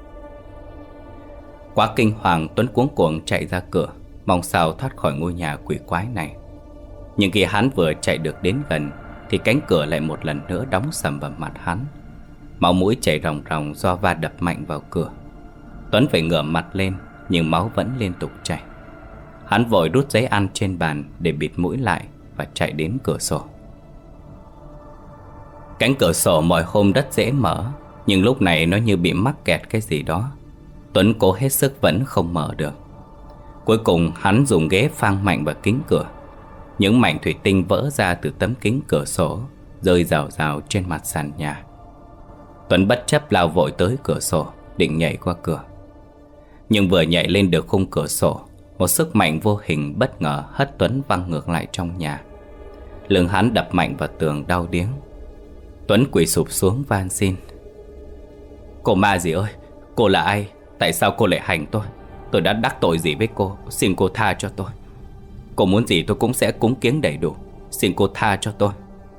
Quá kinh hoàng, Tuấn cuống cuồng chạy ra cửa, mong sao thoát khỏi ngôi nhà quỷ quái này. Nhưng khi hắn vừa chạy được đến gần thì cánh cửa lại một lần nữa đóng sầm vào mặt hắn. Máu mũi chảy ròng ròng do va đập mạnh vào cửa. Tuấn phải ngửa mặt lên, nhưng máu vẫn liên tục chảy. Hắn vội rút giấy ăn trên bàn để bịt mũi lại và chạy đến cửa sổ. Cánh cửa sổ mọi hôm rất dễ mở, nhưng lúc này nó như bị mắc kẹt cái gì đó. Tuấn cố hết sức vẫn không mở được. Cuối cùng hắn dùng ghế phang mạnh vào kính cửa. Những mảnh thủy tinh vỡ ra từ tấm kính cửa sổ, rơi rào rào trên mặt sàn nhà. Tuấn bất chấp lao vội tới cửa sổ, định nhảy qua cửa. Nhưng vừa nhảy lên được khung cửa sổ, một sức mạnh vô hình bất ngờ hất Tuấn văng ngược lại trong nhà. Lưng hắn đập mạnh vào tường đau điếng. Tuấn quỳ sụp xuống van xin. Cô ma gì ơi, cô là ai? Tại sao cô lại hành tôi? Tôi đã đắc tội gì với cô? Xin cô tha cho tôi. Cô muốn gì tôi cũng sẽ cúng kiếng đầy đủ. Xin cô tha cho tôi.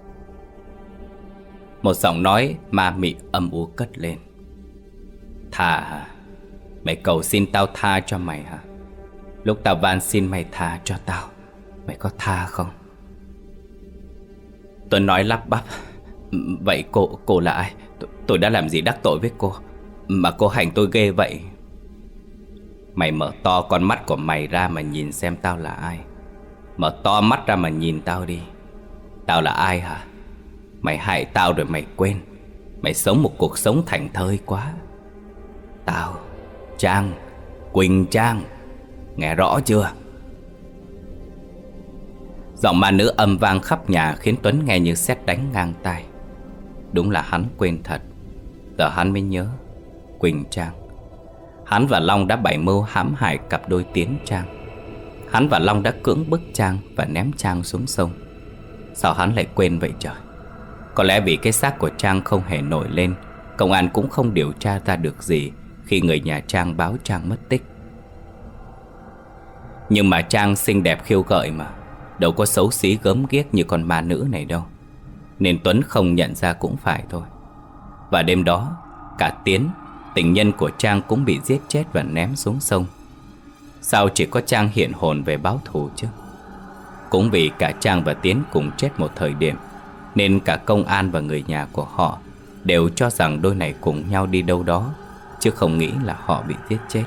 Một giọng nói ma mị âm u cất lên. Tha hả? Mày cầu xin tao tha cho mày hả? Lúc tao van xin mày tha cho tao, mày có tha không? Tuấn nói lắp bắp. Vậy cô, cô là ai? Tôi, tôi đã làm gì đắc tội với cô mà cô hành tôi ghê vậy? Mày mở to con mắt của mày ra mà nhìn xem tao là ai. Mở to mắt ra mà nhìn tao đi. Tao là ai hả? Mày hại tao rồi mày quên. Mày sống một cuộc sống thảnh thơi quá. Tao, Trang, Quỳnh Trang. Nghe rõ chưa? Giọng ma nữ âm vang khắp nhà khiến Tuấn nghe như sét đánh ngang tai. Đúng là hắn quên thật. Giờ hắn mới nhớ. Quỳnh Trang. Hắn và Long đã bày mưu hãm hại cặp đôi Tiến Trang. Hắn và Long đã cưỡng bức Trang và ném Trang xuống sông. Sao hắn lại quên vậy trời? Có lẽ vì cái xác của Trang không hề nổi lên, công an cũng không điều tra ra được gì khi người nhà Trang báo Trang mất tích. Nhưng mà Trang xinh đẹp khiêu gợi mà, đâu có xấu xí gớm ghiếc như con ma nữ này đâu. Nên Tuấn không nhận ra cũng phải thôi. Và đêm đó, cả Tiến, tình nhân của Trang, cũng bị giết chết và ném xuống sông. Sao chỉ có Trang hiện hồn về báo thù chứ? Cũng vì cả Trang và Tiến cùng chết một thời điểm, nên cả công an và người nhà của họ đều cho rằng đôi này cùng nhau đi đâu đó, chứ không nghĩ là họ bị giết chết.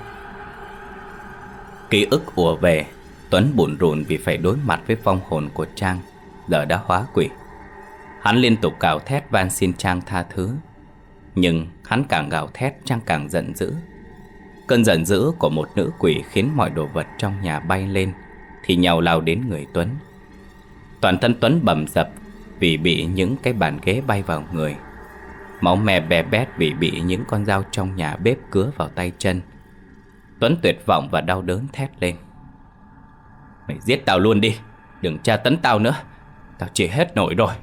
Ký ức ùa về, Tuấn bủn rủn vì phải đối mặt với vong hồn của Trang, giờ đã hóa quỷ. Hắn liên tục gào thét van xin Trang tha thứ. Nhưng hắn càng gào thét, Trang càng giận dữ. Cơn giận dữ của một nữ quỷ khiến mọi đồ vật trong nhà bay lên, thì nhào lao đến người Tuấn. Toàn thân Tuấn bầm dập vì bị những cái bàn ghế bay vào người. Máu me be bét vì bị những con dao trong nhà bếp cứa vào tay chân. Tuấn tuyệt vọng và đau đớn thét lên. Mày giết tao luôn đi, đừng tra tấn tao nữa. Tao chỉ hết nổi rồi.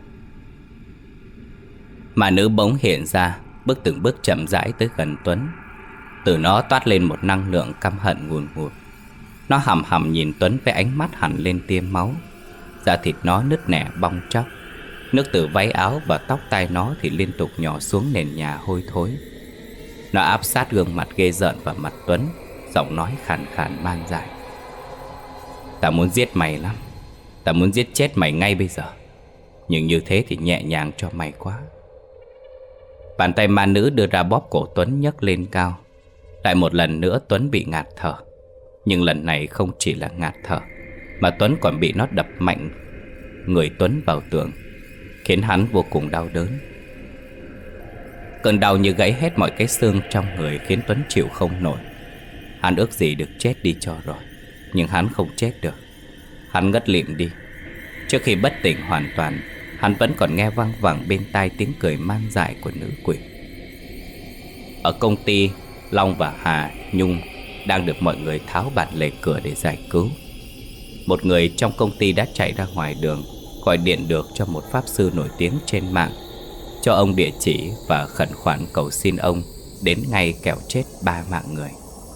Mà nữ bỗng hiện ra, bước từng bước chậm rãi tới gần Tuấn. Từ nó toát lên một năng lượng căm hận ngùn ngụt. Nó hằm hằm nhìn Tuấn với ánh mắt hẳn lên tia máu. Da thịt nó nứt nẻ bong tróc. Nước từ váy áo và tóc tai nó thì liên tục nhỏ xuống nền nhà hôi thối. Nó áp sát gương mặt ghê rợn vào mặt Tuấn, giọng nói khàn khàn man dại. Tao muốn giết mày lắm. Tao muốn giết chết mày ngay bây giờ. Nhưng như thế thì nhẹ nhàng cho mày quá. Bàn tay ma nữ đưa ra bóp cổ Tuấn nhấc lên cao. Lại một lần nữa Tuấn bị ngạt thở. Nhưng lần này không chỉ là ngạt thở, mà Tuấn còn bị nó đập mạnh người Tuấn vào tường, khiến hắn vô cùng đau đớn. Cơn đau như gãy hết mọi cái xương trong người khiến Tuấn chịu không nổi. Hắn ước gì được chết đi cho rồi, nhưng hắn không chết được. Hắn ngất lịm đi. Trước khi bất tỉnh hoàn toàn, hắn vẫn còn nghe văng vẳng bên tai tiếng cười man dại của nữ quỷ. Ở công ty, Long và Hà, Nhung đang được mọi người tháo bạt lề cửa để giải cứu. một người trong công ty đã chạy ra ngoài đường, gọi điện được cho một pháp sư nổi tiếng trên mạng, cho ông địa chỉ và khẩn khoản cầu xin ông đến ngay kẻo chết ba mạng người.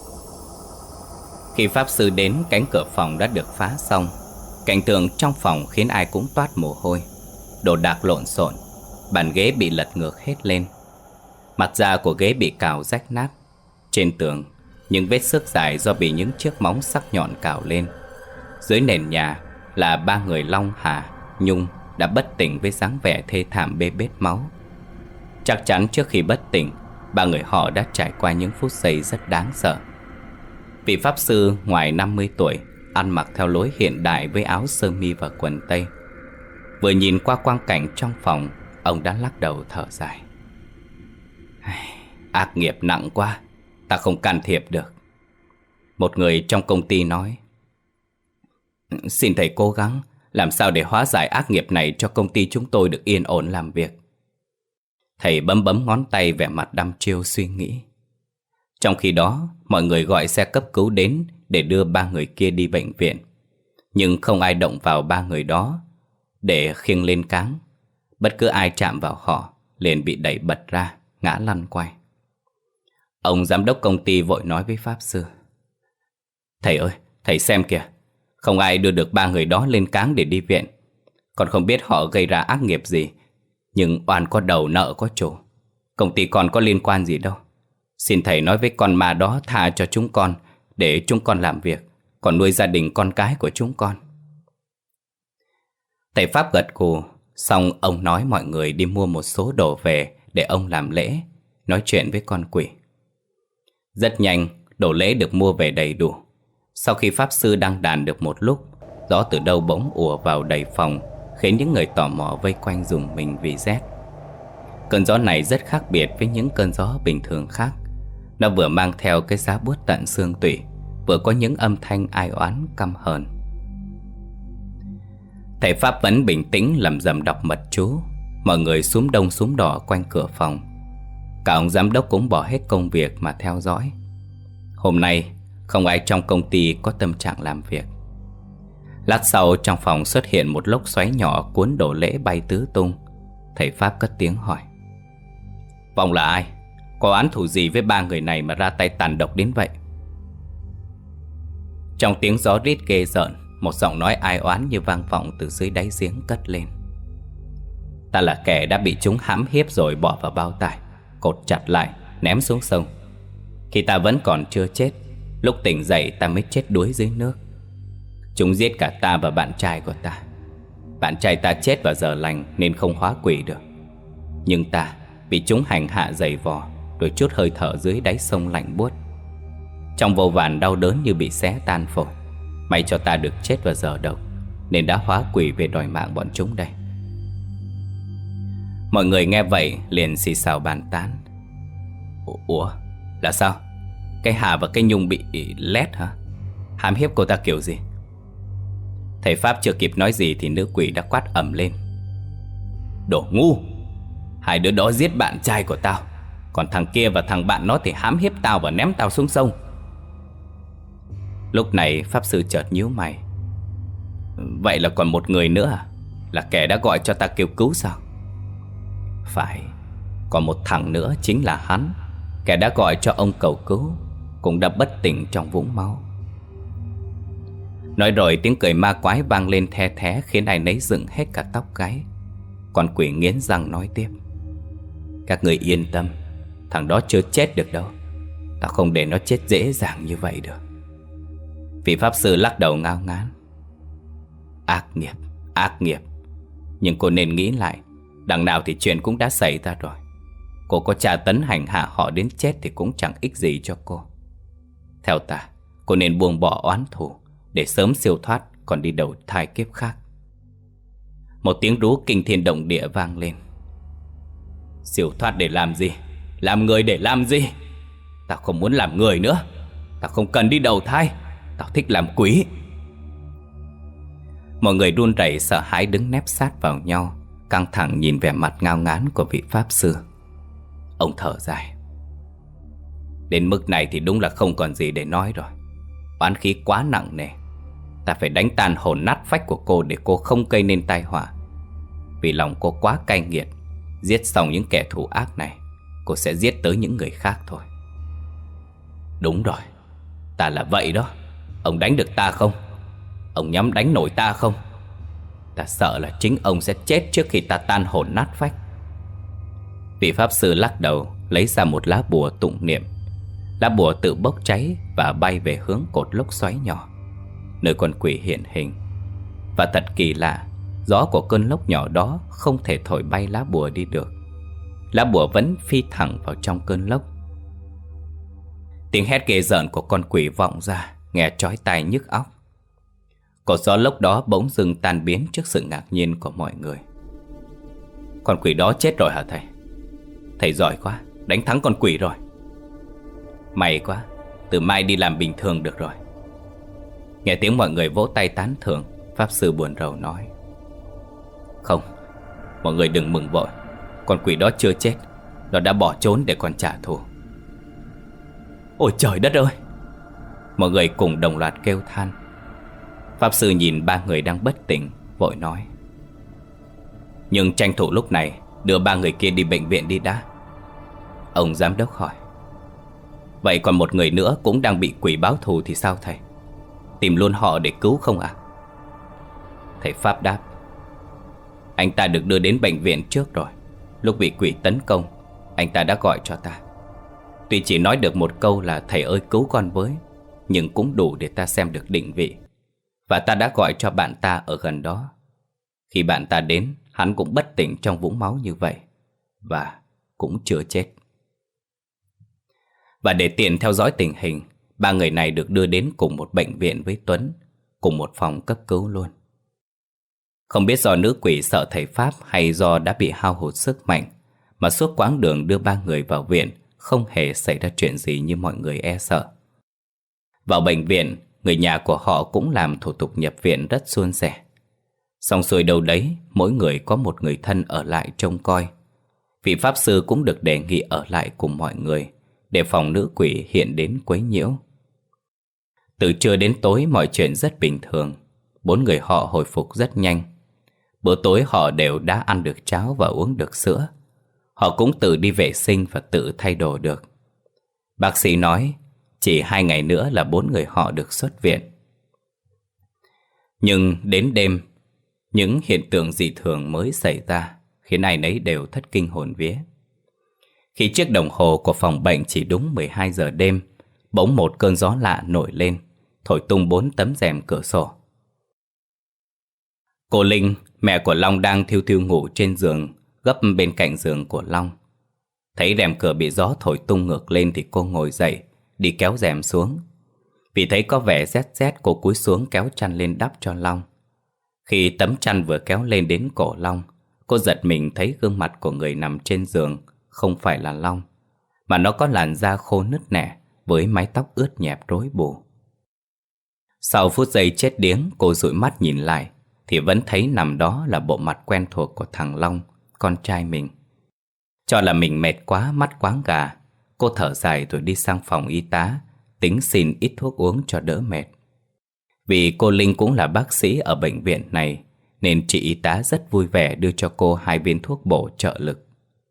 Khi pháp sư đến, cánh cửa phòng đã được phá xong. Cảnh tượng trong phòng khiến ai cũng toát mồ hôi. Đồ đạc lộn xộn, bàn ghế bị lật ngược hết lên, mặt da của ghế bị cào rách nát. Trên tường, những vết xước dài do bị những chiếc móng sắc nhọn cào lên. Dưới nền nhà là ba người Long, Hà, Nhung đã bất tỉnh với dáng vẻ thê thảm bê bết máu. Chắc chắn trước khi bất tỉnh, ba người họ đã trải qua những phút giây rất đáng sợ. Vị pháp sư ngoài năm mươi tuổi, ăn mặc theo lối hiện đại với áo sơ mi và quần tây. Vừa nhìn qua quang cảnh trong phòng, ông đã lắc đầu thở dài. Ác nghiệp nặng quá, ta không can thiệp được. Một người trong công ty nói, xin thầy cố gắng làm sao để hóa giải ác nghiệp này cho công ty chúng tôi được yên ổn làm việc. Thầy bấm bấm ngón tay, vẻ mặt đăm chiêu suy nghĩ. Trong khi đó, mọi người gọi xe cấp cứu đến để đưa ba người kia đi bệnh viện. Nhưng không ai động vào ba người đó để khiêng lên cáng. Bất cứ ai chạm vào họ liền bị đẩy bật ra, ngã lăn quay. Ông giám đốc công ty vội nói với pháp sư, thầy ơi, thầy xem kìa, không ai đưa được ba người đó lên cáng để đi viện. Còn không biết họ gây ra ác nghiệp gì, nhưng oan có đầu nợ có chủ. Công ty con có liên quan gì đâu. Xin thầy nói với con ma đó tha cho chúng con, để chúng con làm việc, còn nuôi gia đình con cái của chúng con. Thầy pháp gật gù. Xong ông nói mọi người đi mua một số đồ về để ông làm lễ, nói chuyện với con quỷ. Rất nhanh, đồ lễ được mua về đầy đủ. Sau khi pháp sư đăng đàn được một lúc, gió từ đâu bỗng ùa vào đầy phòng, khiến những người tò mò vây quanh rùng mình vì rét. Cơn gió này rất khác biệt với những cơn gió bình thường khác. Nó vừa mang theo cái giá buốt tận xương tủy, vừa có những âm thanh ai oán căm hờn. Thầy pháp vẫn bình tĩnh lẩm rẩm đọc mật chú. Mọi người xúm đông xúm đỏ quanh cửa phòng. Cả ông giám đốc cũng bỏ hết công việc mà theo dõi. Hôm nay không ai trong công ty có tâm trạng làm việc. Lát sau, trong phòng xuất hiện một lốc xoáy nhỏ cuốn đồ lễ bay tứ tung. Thầy pháp cất tiếng hỏi, vong là ai? Có oán thù gì với ba người này mà ra tay tàn độc đến vậy? Trong tiếng gió rít ghê rợn, một giọng nói ai oán như vang vọng từ dưới đáy giếng cất lên. Ta là kẻ đã bị chúng hãm hiếp rồi bỏ vào bao tải, cột chặt lại, ném xuống sông. Khi ta vẫn còn chưa chết, lúc tỉnh dậy ta mới chết đuối dưới nước. Chúng giết cả ta và bạn trai của ta. Bạn trai ta chết vào giờ lành nên không hóa quỷ được. Nhưng ta bị chúng hành hạ dày vò, rồi chút hơi thở dưới đáy sông lạnh buốt. Trong vô vàn đau đớn như bị xé tan phổi. May cho ta được chết vào giờ độc, nên đã hóa quỷ về đòi mạng bọn chúng đây. Mọi người nghe vậy liền xì xào bàn tán. Ủa, là sao? Cái Hà và cái Nhung bị lét hả? Hãm hiếp cô ta kiểu gì? Thầy pháp chưa kịp nói gì thì nữ quỷ đã quát ầm lên. Đồ ngu! Hai đứa đó giết bạn trai của tao, còn thằng kia và thằng bạn nó thì hãm hiếp tao và ném tao xuống sông. Lúc này pháp sư chợt nhíu mày. Vậy là còn một người nữa à? Là kẻ đã gọi cho ta kêu cứu sao? Phải, còn một thằng nữa chính là hắn, kẻ đã gọi cho ông cầu cứu, cũng đã bất tỉnh trong vũng máu. Nói rồi tiếng cười ma quái vang lên the thé, khiến ai nấy dựng hết cả tóc gáy. Con quỷ nghiến răng nói tiếp. Các người yên tâm, thằng đó chưa chết được đâu. Tao không để nó chết dễ dàng như vậy được. Vị pháp sư lắc đầu ngao ngán. Ác nghiệp, ác nghiệp. Nhưng cô nên nghĩ lại, đằng nào thì chuyện cũng đã xảy ra rồi. Cô có tra tấn hành hạ họ đến chết thì cũng chẳng ích gì cho cô. Theo ta, cô nên buông bỏ oán thù để sớm siêu thoát, còn đi đầu thai kiếp khác. Một tiếng rú kinh thiên động địa vang lên. Siêu thoát để làm gì? Làm người để làm gì? Tao không muốn làm người nữa. Tao không cần đi đầu thai. Tao thích làm quỷ. Mọi người run rẩy sợ hãi đứng nép sát vào nhau, căng thẳng nhìn vẻ mặt ngao ngán của vị pháp sư. Ông thở dài. Đến mức này thì đúng là không còn gì để nói rồi. Oán khí quá nặng nề. Ta phải đánh tan hồn nát phách của cô để cô không gây nên tai họa. Vì lòng cô quá cay nghiệt, giết xong những kẻ thù ác này, cô sẽ giết tới những người khác thôi. Đúng rồi, ta là vậy đó. Ông đánh được ta không? Ông nhắm đánh nổi ta không? Ta sợ là chính ông sẽ chết trước khi ta tan hồn nát phách. Vị pháp sư lắc đầu, lấy ra một lá bùa tụng niệm. Lá bùa tự bốc cháy và bay về hướng cột lốc xoáy nhỏ, nơi con quỷ hiện hình. Và thật kỳ lạ, gió của cơn lốc nhỏ đó không thể thổi bay lá bùa đi được. Lá bùa vẫn phi thẳng vào trong cơn lốc. Tiếng hét ghê rợn của con quỷ vọng ra, nghe chói tai nhức óc. Cột gió lốc đó bỗng dưng tan biến trước sự ngạc nhiên của mọi người. Con quỷ đó chết rồi hả thầy? Thầy giỏi quá, đánh thắng con quỷ rồi. May quá, từ mai đi làm bình thường được rồi. Nghe tiếng mọi người vỗ tay tán thưởng, pháp sư buồn rầu nói: Không, mọi người đừng mừng vội. Con quỷ đó chưa chết, nó đã bỏ trốn để còn trả thù. Ôi trời đất ơi! Mọi người cùng đồng loạt kêu than. Pháp sư nhìn ba người đang bất tỉnh, vội nói: Nhưng tranh thủ lúc này đưa ba người kia đi bệnh viện đi đã. Ông giám đốc hỏi: Vậy còn một người nữa cũng đang bị quỷ báo thù thì sao thầy? Tìm luôn họ để cứu không ạ? À? Thầy Pháp đáp: Anh ta được đưa đến bệnh viện trước rồi. Lúc bị quỷ tấn công, anh ta đã gọi cho ta. Tuy chỉ nói được một câu là thầy ơi cứu con với, nhưng cũng đủ để ta xem được định vị. Và ta đã gọi cho bạn ta ở gần đó. Khi bạn ta đến, hắn cũng bất tỉnh trong vũng máu như vậy, và cũng chưa chết. Và để tiện theo dõi tình hình, ba người này được đưa đến cùng một bệnh viện với Tuấn, cùng một phòng cấp cứu luôn. Không biết do nữ quỷ sợ thầy Pháp hay do đã bị hao hụt sức mạnh, mà suốt quãng đường đưa ba người vào viện không hề xảy ra chuyện gì như mọi người e sợ. Vào bệnh viện, người nhà của họ cũng làm thủ tục nhập viện rất suôn sẻ. Xong xuôi đâu đấy, mỗi người có một người thân ở lại trông coi. Vị pháp sư cũng được đề nghị ở lại cùng mọi người, để phòng nữ quỷ hiện đến quấy nhiễu. Từ trưa đến tối mọi chuyện rất bình thường. Bốn người họ hồi phục rất nhanh. Bữa tối họ đều đã ăn được cháo và uống được sữa. Họ cũng tự đi vệ sinh và tự thay đồ được. Bác sĩ nói chỉ hai ngày nữa là bốn người họ được xuất viện. Nhưng đến đêm, những hiện tượng dị thường mới xảy ra, khiến ai nấy đều thất kinh hồn vía. Khi chiếc đồng hồ của phòng bệnh chỉ đúng mười hai giờ đêm, bỗng một cơn gió lạ nổi lên, thổi tung bốn tấm rèm cửa sổ. Cô Linh, mẹ của Long đang thiu thiu ngủ trên giường, gấp bên cạnh giường của Long. Thấy rèm cửa bị gió thổi tung ngược lên thì cô ngồi dậy, đi kéo rèm xuống. Vì thấy có vẻ rét rét, cô cúi xuống kéo chăn lên đắp cho Long. Khi tấm chăn vừa kéo lên đến cổ Long, cô giật mình thấy gương mặt của người nằm trên giường không phải là Long, mà nó có làn da khô nứt nẻ với mái tóc ướt nhẹp rối bù. Sau phút giây chết điếng, cô dụi mắt nhìn lại thì vẫn thấy nằm đó là bộ mặt quen thuộc của thằng Long, con trai mình. Cho là mình mệt quá, mắt quáng gà, cô thở dài rồi đi sang phòng y tá, tính xin ít thuốc uống cho đỡ mệt. Vì cô Linh cũng là bác sĩ ở bệnh viện này, nên chị y tá rất vui vẻ đưa cho cô hai viên thuốc bổ trợ lực.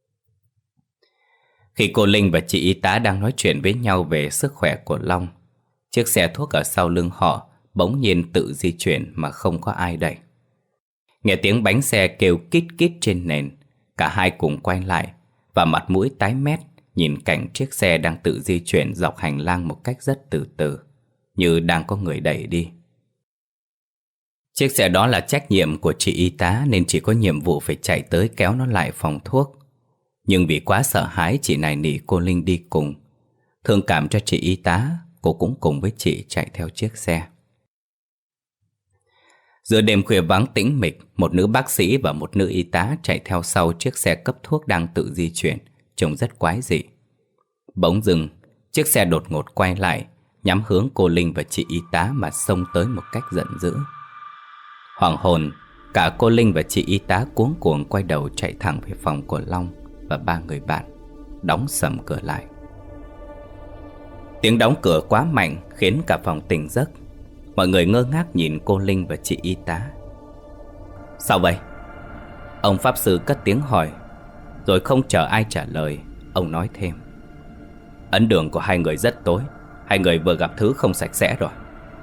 Khi cô Linh và chị y tá đang nói chuyện với nhau về sức khỏe của Long, chiếc xe thuốc ở sau lưng họ bỗng nhiên tự di chuyển mà không có ai đẩy. Nghe tiếng bánh xe kêu kít kít trên nền, cả hai cùng quay lại và mặt mũi tái mét nhìn cảnh chiếc xe đang tự di chuyển dọc hành lang một cách rất từ từ, như đang có người đẩy đi. Chiếc xe đó là trách nhiệm của chị y tá nên chỉ có nhiệm vụ phải chạy tới kéo nó lại phòng thuốc. Nhưng vì quá sợ hãi, chị này nỉ cô Linh đi cùng. Thương cảm cho chị y tá, cô cũng cùng với chị chạy theo chiếc xe. Giữa đêm khuya vắng tĩnh mịch, một nữ bác sĩ và một nữ y tá chạy theo sau chiếc xe cấp thuốc đang tự di chuyển, trông rất quái dị. Bỗng dưng, chiếc xe đột ngột quay lại, nhắm hướng cô Linh và chị y tá mà xông tới một cách giận dữ. Hoảng hồn, cả cô Linh và chị y tá cuống cuồng quay đầu chạy thẳng về phòng của Long và ba người bạn, đóng sầm cửa lại. Tiếng đóng cửa quá mạnh khiến cả phòng tỉnh giấc. Mọi người ngơ ngác nhìn cô Linh và chị y tá. Sao vậy? Ông pháp sư cất tiếng hỏi. Rồi không chờ ai trả lời, ông nói thêm. Ấn đường của hai người rất tối. Hai người vừa gặp thứ không sạch sẽ rồi.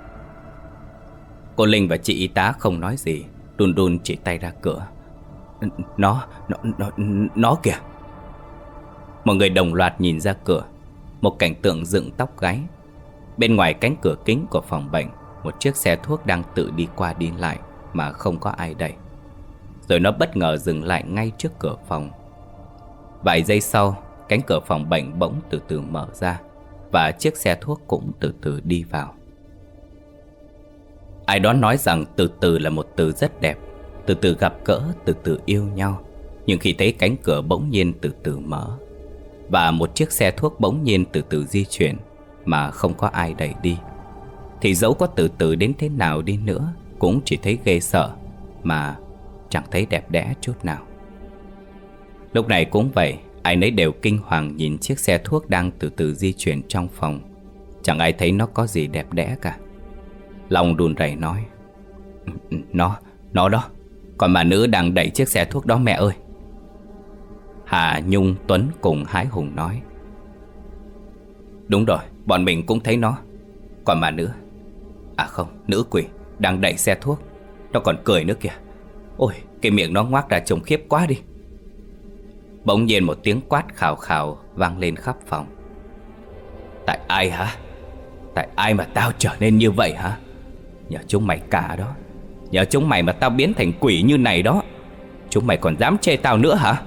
Cô Linh và chị y tá không nói gì, đun đun chỉ tay ra cửa. Nó, nó, nó, nó kìa. Mọi người đồng loạt nhìn ra cửa. Một cảnh tượng dựng tóc gáy. Bên ngoài cánh cửa kính của phòng bệnh, một chiếc xe thuốc đang tự đi qua đi lại mà không có ai đẩy. Rồi nó bất ngờ dừng lại ngay trước cửa phòng. Vài giây sau, cánh cửa phòng bệnh bỗng từ từ mở ra, và chiếc xe thuốc cũng từ từ đi vào. Ai đó nói rằng từ từ là một từ rất đẹp. Từ từ gặp gỡ, từ từ yêu nhau. Nhưng khi thấy cánh cửa bỗng nhiên từ từ mở, và một chiếc xe thuốc bỗng nhiên từ từ di chuyển mà không có ai đẩy đi, thì dẫu có từ từ đến thế nào đi nữa cũng chỉ thấy ghê sợ, mà chẳng thấy đẹp đẽ chút nào. Lúc này cũng vậy, ai nấy đều kinh hoàng nhìn chiếc xe thuốc đang từ từ di chuyển trong phòng. Chẳng ai thấy nó có gì đẹp đẽ cả. Long run rẩy nói. Nó, nó đó. Còn bà nữ đang đẩy chiếc xe thuốc đó mẹ ơi. Hà, Nhung, Tuấn cùng Hải Hùng nói. Đúng rồi, bọn mình cũng thấy nó. Còn bà nữ, à không, nữ quỷ đang đẩy xe thuốc. Nó còn cười nữa kìa. Ôi, cái miệng nó ngoác ra trông khiếp quá đi. Bỗng nhiên một tiếng quát khào khào vang lên khắp phòng. Tại ai hả? Tại ai mà tao trở nên như vậy hả? Nhờ chúng mày cả đó. Nhờ chúng mày mà tao biến thành quỷ như này đó. Chúng mày còn dám chê tao nữa hả?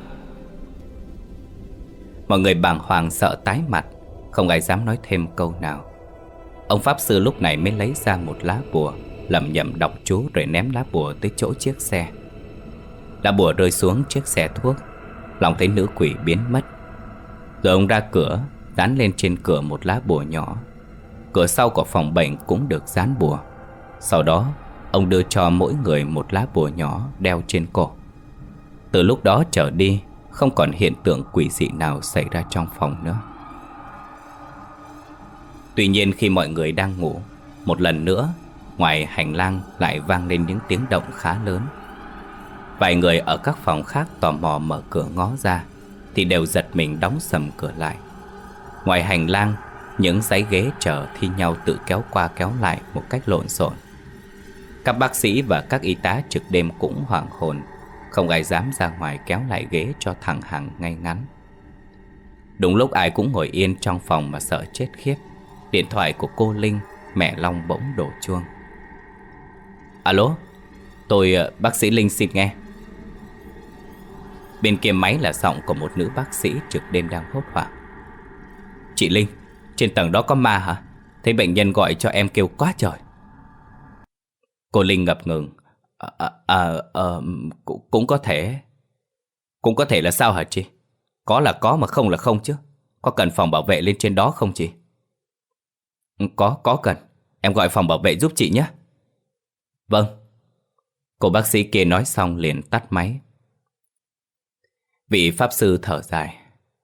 Mọi người bàng hoàng sợ tái mặt, không ai dám nói thêm câu nào. Ông pháp sư lúc này mới lấy ra một lá bùa, lẩm nhẩm đọc chú rồi ném lá bùa tới chỗ chiếc xe. Lá bùa rơi xuống chiếc xe thuốc. Long thấy nữ quỷ biến mất. Rồi ông ra cửa, dán lên trên cửa một lá bùa nhỏ. Cửa sau của phòng bệnh cũng được dán bùa. Sau đó ông đưa cho mỗi người một lá bùa nhỏ đeo trên cổ. Từ lúc đó trở đi, không còn hiện tượng quỷ dị nào xảy ra trong phòng nữa. Tuy nhiên khi mọi người đang ngủ, một lần nữa, ngoài hành lang lại vang lên những tiếng động khá lớn. Vài người ở các phòng khác tò mò mở cửa ngó ra, thì đều giật mình đóng sầm cửa lại. Ngoài hành lang, những dãy ghế chờ thi nhau tự kéo qua kéo lại một cách lộn xộn. Các bác sĩ và các y tá trực đêm cũng hoảng hồn, không ai dám ra ngoài kéo lại ghế cho thẳng hàng ngay ngắn. Đúng lúc ai cũng ngồi yên trong phòng mà sợ chết khiếp, điện thoại của cô Linh, mẹ Long bỗng đổ chuông. Alo, tôi bác sĩ Linh xin nghe. Bên kia máy là giọng của một nữ bác sĩ trực đêm đang hốt hoảng. Chị Linh, trên tầng đó có ma hả? Thấy bệnh nhân gọi cho em kêu quá trời. Cô Linh ngập ngừng. À, à, à, à, cũng, cũng có thể. Cũng có thể là sao hả chị? Có là có mà không là không chứ. Có cần phòng bảo vệ lên trên đó không chị? Có, có cần. Em gọi phòng bảo vệ giúp chị nhé. Vâng. Cô bác sĩ kia nói xong liền tắt máy. Vị pháp sư thở dài.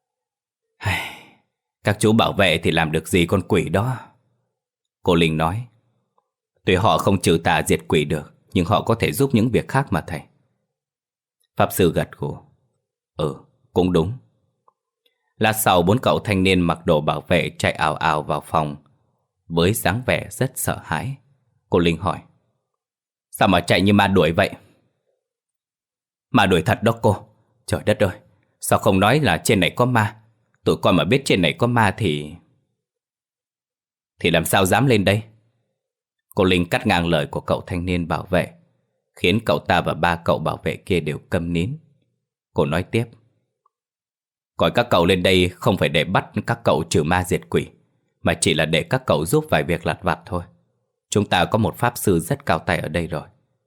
Các chú bảo vệ thì làm được gì con quỷ đó. Cô Linh nói. Tuy họ không trừ tà diệt quỷ được, nhưng họ có thể giúp những việc khác mà thầy. Pháp sư gật gù. Ừ, cũng đúng. Lát sau bốn cậu thanh niên mặc đồ bảo vệ chạy ào ào vào phòng, với dáng vẻ rất sợ hãi. Cô Linh hỏi. Sao mà chạy như ma đuổi vậy? Ma đuổi thật đó cô. Trời đất ơi, sao không nói là trên này có ma? Tụi con mà biết trên này có ma thì... Thì làm sao dám lên đây? Cô Linh cắt ngang lời của cậu thanh niên bảo vệ, khiến cậu ta và ba cậu bảo vệ kia đều câm nín. Cô nói tiếp. Gọi các cậu lên đây không phải để bắt các cậu trừ ma diệt quỷ, mà chỉ là để các cậu giúp vài việc lặt vặt thôi. Chúng ta có một pháp sư rất cao tay ở đây rồi.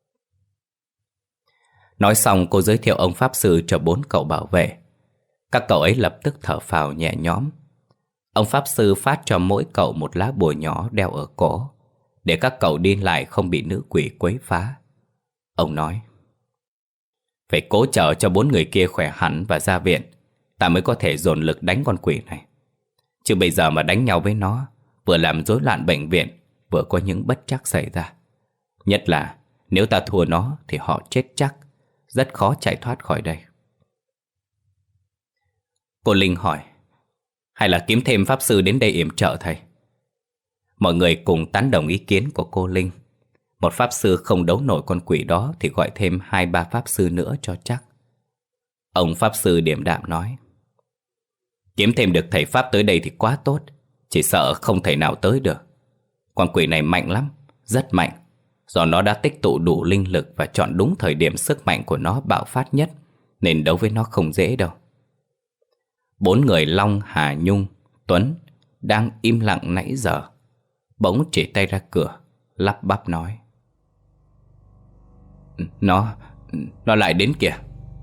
Nói xong cô giới thiệu ông pháp sư cho bốn cậu bảo vệ. Các cậu ấy lập tức thở phào nhẹ nhõm. Ông pháp sư phát cho mỗi cậu một lá bùa nhỏ đeo ở cổ, để các cậu đi lại không bị nữ quỷ quấy phá. Ông nói. Phải cố chờ cho bốn người kia khỏe hẳn và ra viện, ta mới có thể dồn lực đánh con quỷ này. Chứ bây giờ mà đánh nhau với nó, vừa làm rối loạn bệnh viện, vừa có những bất trắc xảy ra. Nhất là nếu ta thua nó thì họ chết chắc, rất khó chạy thoát khỏi đây. Cô Linh hỏi: hay là kiếm thêm pháp sư đến đây yểm trợ thầy? Mọi người cùng tán đồng ý kiến của cô Linh. Một pháp sư không đấu nổi con quỷ đó thì gọi thêm hai ba pháp sư nữa cho chắc. Ông pháp sư điềm đạm nói: kiếm thêm được thầy pháp tới đây thì quá tốt, chỉ sợ không thể nào tới được. Con quỷ này mạnh lắm, rất mạnh. Do nó đã tích tụ đủ linh lực và chọn đúng thời điểm sức mạnh của nó bạo phát nhất, nên đấu với nó không dễ đâu. Bốn người Long, Hà, Nhung, Tuấn đang im lặng nãy giờ bỗng chỉ tay ra cửa, lắp bắp nói: Nó, nó lại đến kìa.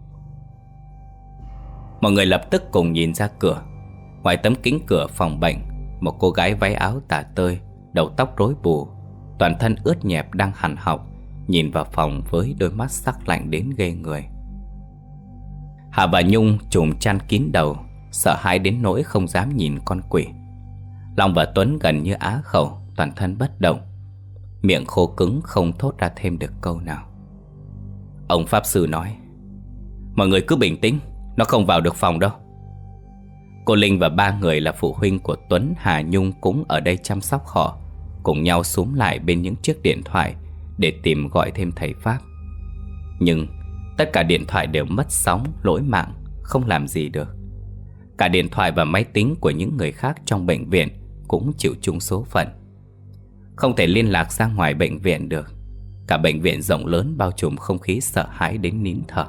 Mọi người lập tức cùng nhìn ra cửa. Ngoài tấm kính cửa phòng bệnh, một cô gái váy áo tả tơi, đầu tóc rối bù, toàn thân ướt nhẹp đang hằn học, nhìn vào phòng với đôi mắt sắc lạnh đến ghê người. Hà và Nhung trùm chăn kín đầu, sợ hãi đến nỗi không dám nhìn con quỷ. Long và Tuấn gần như á khẩu, toàn thân bất động, miệng khô cứng không thốt ra thêm được câu nào. Ông pháp sư nói: mọi người cứ bình tĩnh, nó không vào được phòng đâu. Cô Linh và ba người là phụ huynh của Tuấn, Hà, Nhung cũng ở đây chăm sóc họ, cùng nhau xúm lại bên những chiếc điện thoại để tìm gọi thêm thầy pháp. Nhưng tất cả điện thoại đều mất sóng, lỗi mạng, không làm gì được. Cả điện thoại và máy tính của những người khác trong bệnh viện cũng chịu chung số phận, không thể liên lạc ra ngoài bệnh viện được. Cả bệnh viện rộng lớn bao trùm không khí sợ hãi đến nín thở.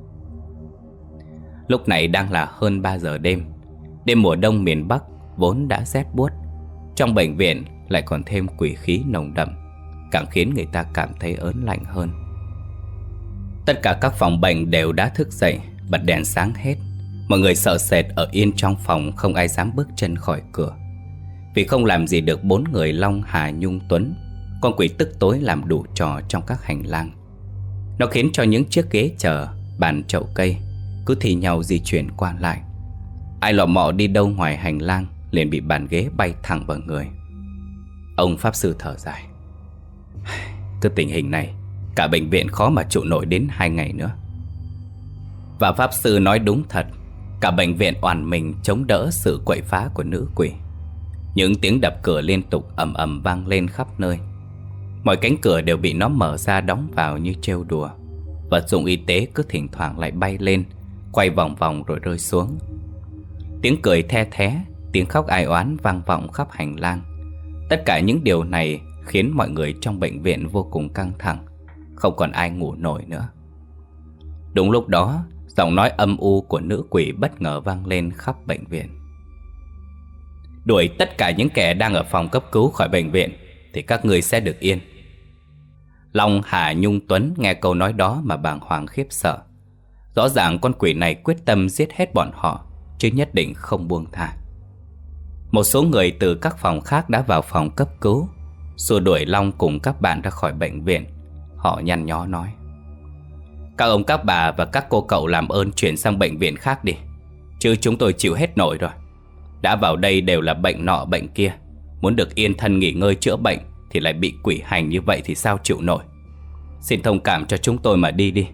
Lúc này đang là hơn ba giờ đêm. Đêm mùa đông miền Bắc vốn đã rét buốt, trong bệnh viện lại còn thêm quỷ khí nồng đậm, càng khiến người ta cảm thấy ớn lạnh hơn. Tất cả các phòng bệnh đều đã thức dậy, bật đèn sáng hết. Mọi người sợ sệt ở yên trong phòng, không ai dám bước chân khỏi cửa. Vì không làm gì được bốn người Long, Hà, Nhung, Tuấn, con quỷ tức tối làm đủ trò trong các hành lang. Nó khiến cho những chiếc ghế chờ, bàn chậu cây cứ thi nhau di chuyển qua lại. Ai lọ mọ đi đâu ngoài hành lang liền bị bàn ghế bay thẳng vào người. Ông pháp sư thở dài: cứ tình hình này, cả bệnh viện khó mà trụ nổi đến hai ngày nữa. Và pháp sư nói đúng thật. Cả bệnh viện oàn mình chống đỡ sự quậy phá của nữ quỷ. Những tiếng đập cửa liên tục ầm ầm vang lên khắp nơi. Mọi cánh cửa đều bị nó mở ra đóng vào như trêu đùa. Vật dụng y tế cứ thỉnh thoảng lại bay lên, quay vòng vòng rồi rơi xuống. Tiếng cười the thé, tiếng khóc ai oán vang vọng khắp hành lang. Tất cả những điều này khiến mọi người trong bệnh viện vô cùng căng thẳng, không còn ai ngủ nổi nữa. Đúng lúc đó, giọng nói âm u của nữ quỷ bất ngờ vang lên khắp bệnh viện: đuổi tất cả những kẻ đang ở phòng cấp cứu khỏi bệnh viện thì các người sẽ được yên. Long, Hà, Nhung, Tuấn nghe câu nói đó mà bàng hoàng khiếp sợ. Rõ ràng con quỷ này quyết tâm giết hết bọn họ, chứ nhất định không buông tha. Một số người từ các phòng khác đã vào phòng cấp cứu, xua đuổi Long cùng các bạn ra khỏi bệnh viện. Họ nhăn nhó nói: các ông các bà và các cô cậu làm ơn chuyển sang bệnh viện khác đi, chứ chúng tôi chịu hết nổi rồi. Đã vào đây đều là bệnh nọ bệnh kia, muốn được yên thân nghỉ ngơi chữa bệnh thì lại bị quỷ hành như vậy thì sao chịu nổi. Xin thông cảm cho chúng tôi mà đi đi.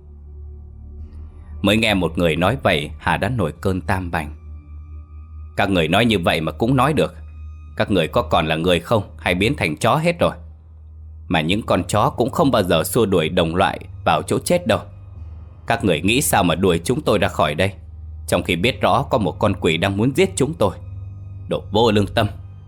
Mới nghe một người nói vậy, Hà đã nổi cơn tam bành. Các người nói như vậy mà cũng nói được. Các người có còn là người không, hay biến thành chó hết rồi? Mà những con chó cũng không bao giờ xua đuổi đồng loại vào chỗ chết đâu. Các người nghĩ sao mà đuổi chúng tôi ra khỏi đây, trong khi biết rõ có một con quỷ đang muốn giết chúng tôi? Đồ vô lương tâm.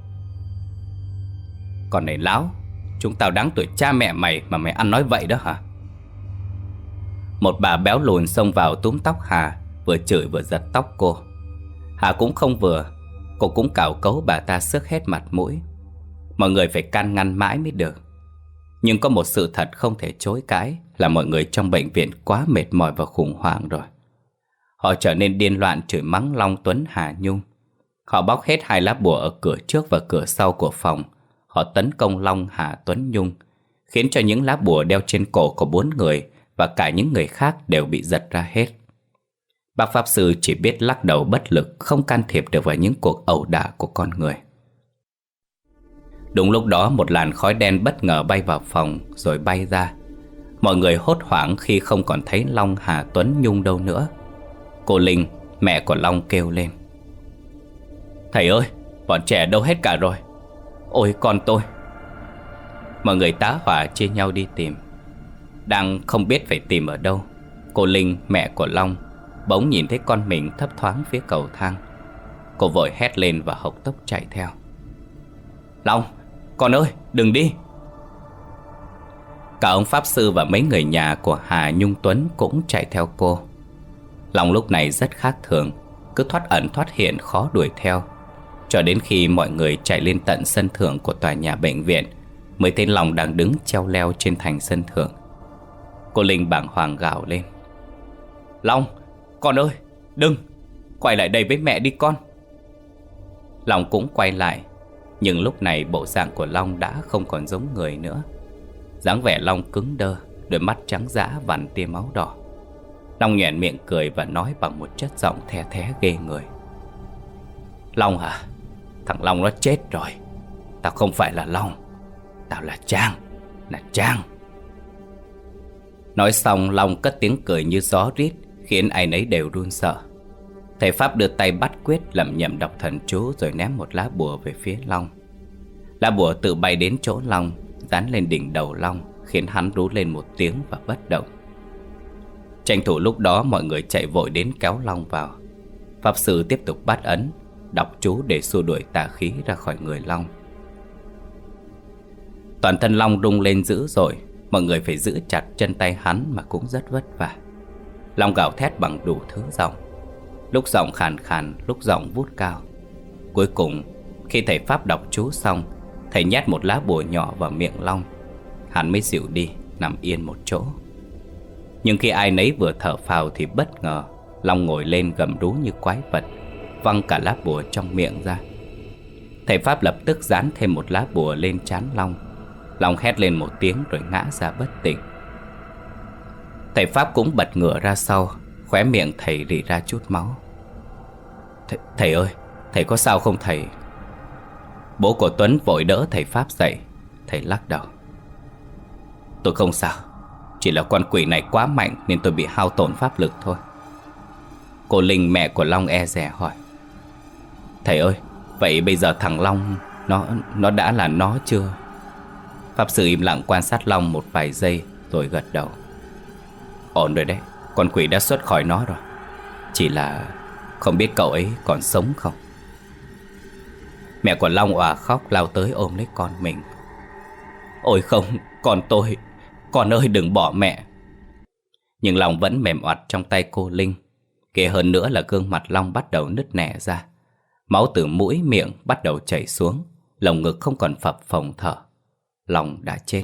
Con này láo, chúng tao đáng tuổi cha mẹ mày mà mày ăn nói vậy đó hả? Một bà béo lùn xông vào túm tóc Hà, vừa chửi vừa giật tóc cô. Hà cũng không vừa, cô cũng cào cấu bà ta xước hết mặt mũi. Mọi người phải can ngăn mãi mới được. Nhưng có một sự thật không thể chối cãi là mọi người trong bệnh viện quá mệt mỏi và khủng hoảng rồi. Họ trở nên điên loạn chửi mắng Long, Tuấn, Hà, Nhung. Họ bóc hết hai lá bùa ở cửa trước và cửa sau của phòng. Họ tấn công Long, Hà, Tuấn, Nhung, khiến cho những lá bùa đeo trên cổ của bốn người và cả những người khác đều bị giật ra hết. Bác pháp sư chỉ biết lắc đầu bất lực, không can thiệp được vào những cuộc ẩu đả của con người. Đúng lúc đó một làn khói đen bất ngờ bay vào phòng rồi bay ra. Mọi người hốt hoảng khi không còn thấy Long, Hà, Tuấn, Nhung đâu nữa. Cô Linh, mẹ của Long kêu lên: "Thầy ơi, bọn trẻ đâu hết cả rồi? Ôi con tôi!" Mọi người tá hỏa chia nhau đi tìm. Đang không biết phải tìm ở đâu, cô Linh, mẹ của Long, bỗng nhìn thấy con mình thấp thoáng phía cầu thang. Cô vội hét lên và hộc tốc chạy theo. "Long, con ơi, đừng đi!" Cả ông pháp sư và mấy người nhà của Hà, Nhung, Tuấn cũng chạy theo cô. Long lúc này rất khác thường, cứ thoát ẩn thoát hiện khó đuổi theo. Cho đến khi mọi người chạy lên tận sân thượng của tòa nhà bệnh viện mới thấy Long đang đứng treo leo trên thành sân thượng. Cô Linh bàng hoàng gào lên: "Long, con ơi, đừng! Quay lại đây với mẹ đi con!" Long cũng quay lại, nhưng lúc này bộ dạng của Long đã không còn giống người nữa. Dáng vẻ Long cứng đơ, đôi mắt trắng dã vằn tia máu đỏ. Long nhoẻn miệng cười và nói bằng một chất giọng the thé ghê người: "Long hả? Thằng Long nó chết rồi. Tao không phải là Long. Tao là Trang, là Trang." Nói xong Long cất tiếng cười như gió rít, khiến ai nấy đều run sợ. Thầy Pháp đưa tay bắt quyết lẩm nhẩm đọc thần chú rồi ném một lá bùa về phía Long. Lá bùa tự bay đến chỗ Long, dán lên đỉnh đầu Long, khiến hắn rú lên một tiếng và bất động. Tranh thủ lúc đó mọi người chạy vội đến kéo Long vào. Pháp sư tiếp tục bắt ấn, đọc chú để xua đuổi tà khí ra khỏi người Long. Toàn thân Long rung lên dữ dội, mọi người phải giữ chặt chân tay hắn mà cũng rất vất vả. Long gào thét bằng đủ thứ giọng, lúc giọng khàn khàn, lúc giọng vút cao. Cuối cùng, khi thầy Pháp đọc chú xong, thầy nhét một lá bùa nhỏ vào miệng Long. Hắn mới dịu đi, nằm yên một chỗ. Nhưng khi ai nấy vừa thở phào thì bất ngờ Long ngồi lên gầm rú như quái vật, văng cả lá bùa trong miệng ra. Thầy Pháp lập tức dán thêm một lá bùa lên trán Long. Long hét lên một tiếng rồi ngã ra bất tỉnh. Thầy Pháp cũng bật ngửa ra sau, khóe miệng thầy rỉ ra chút máu. Th Thầy ơi, thầy có sao không thầy? Bố của Tuấn vội đỡ thầy Pháp dậy. Thầy lắc đầu: "Tôi không sao, chỉ là con quỷ này quá mạnh nên tôi bị hao tổn pháp lực thôi." Cô Linh, mẹ của Long, e dè hỏi: "Thầy ơi, vậy bây giờ thằng Long Nó nó đã là nó chưa?" Pháp sư im lặng quan sát Long một vài giây rồi gật đầu: "Ổn rồi đấy, con quỷ đã xuất khỏi nó rồi. Chỉ là không biết cậu ấy còn sống không." Mẹ của Long òa khóc lao tới ôm lấy con mình: "Ôi không, con tôi, con ơi đừng bỏ mẹ." Nhưng Long vẫn mềm oặt trong tay cô Linh. Kể hơn nữa là gương mặt Long bắt đầu nứt nẻ ra. Máu từ mũi miệng bắt đầu chảy xuống, lồng ngực không còn phập phồng thở. Long đã chết.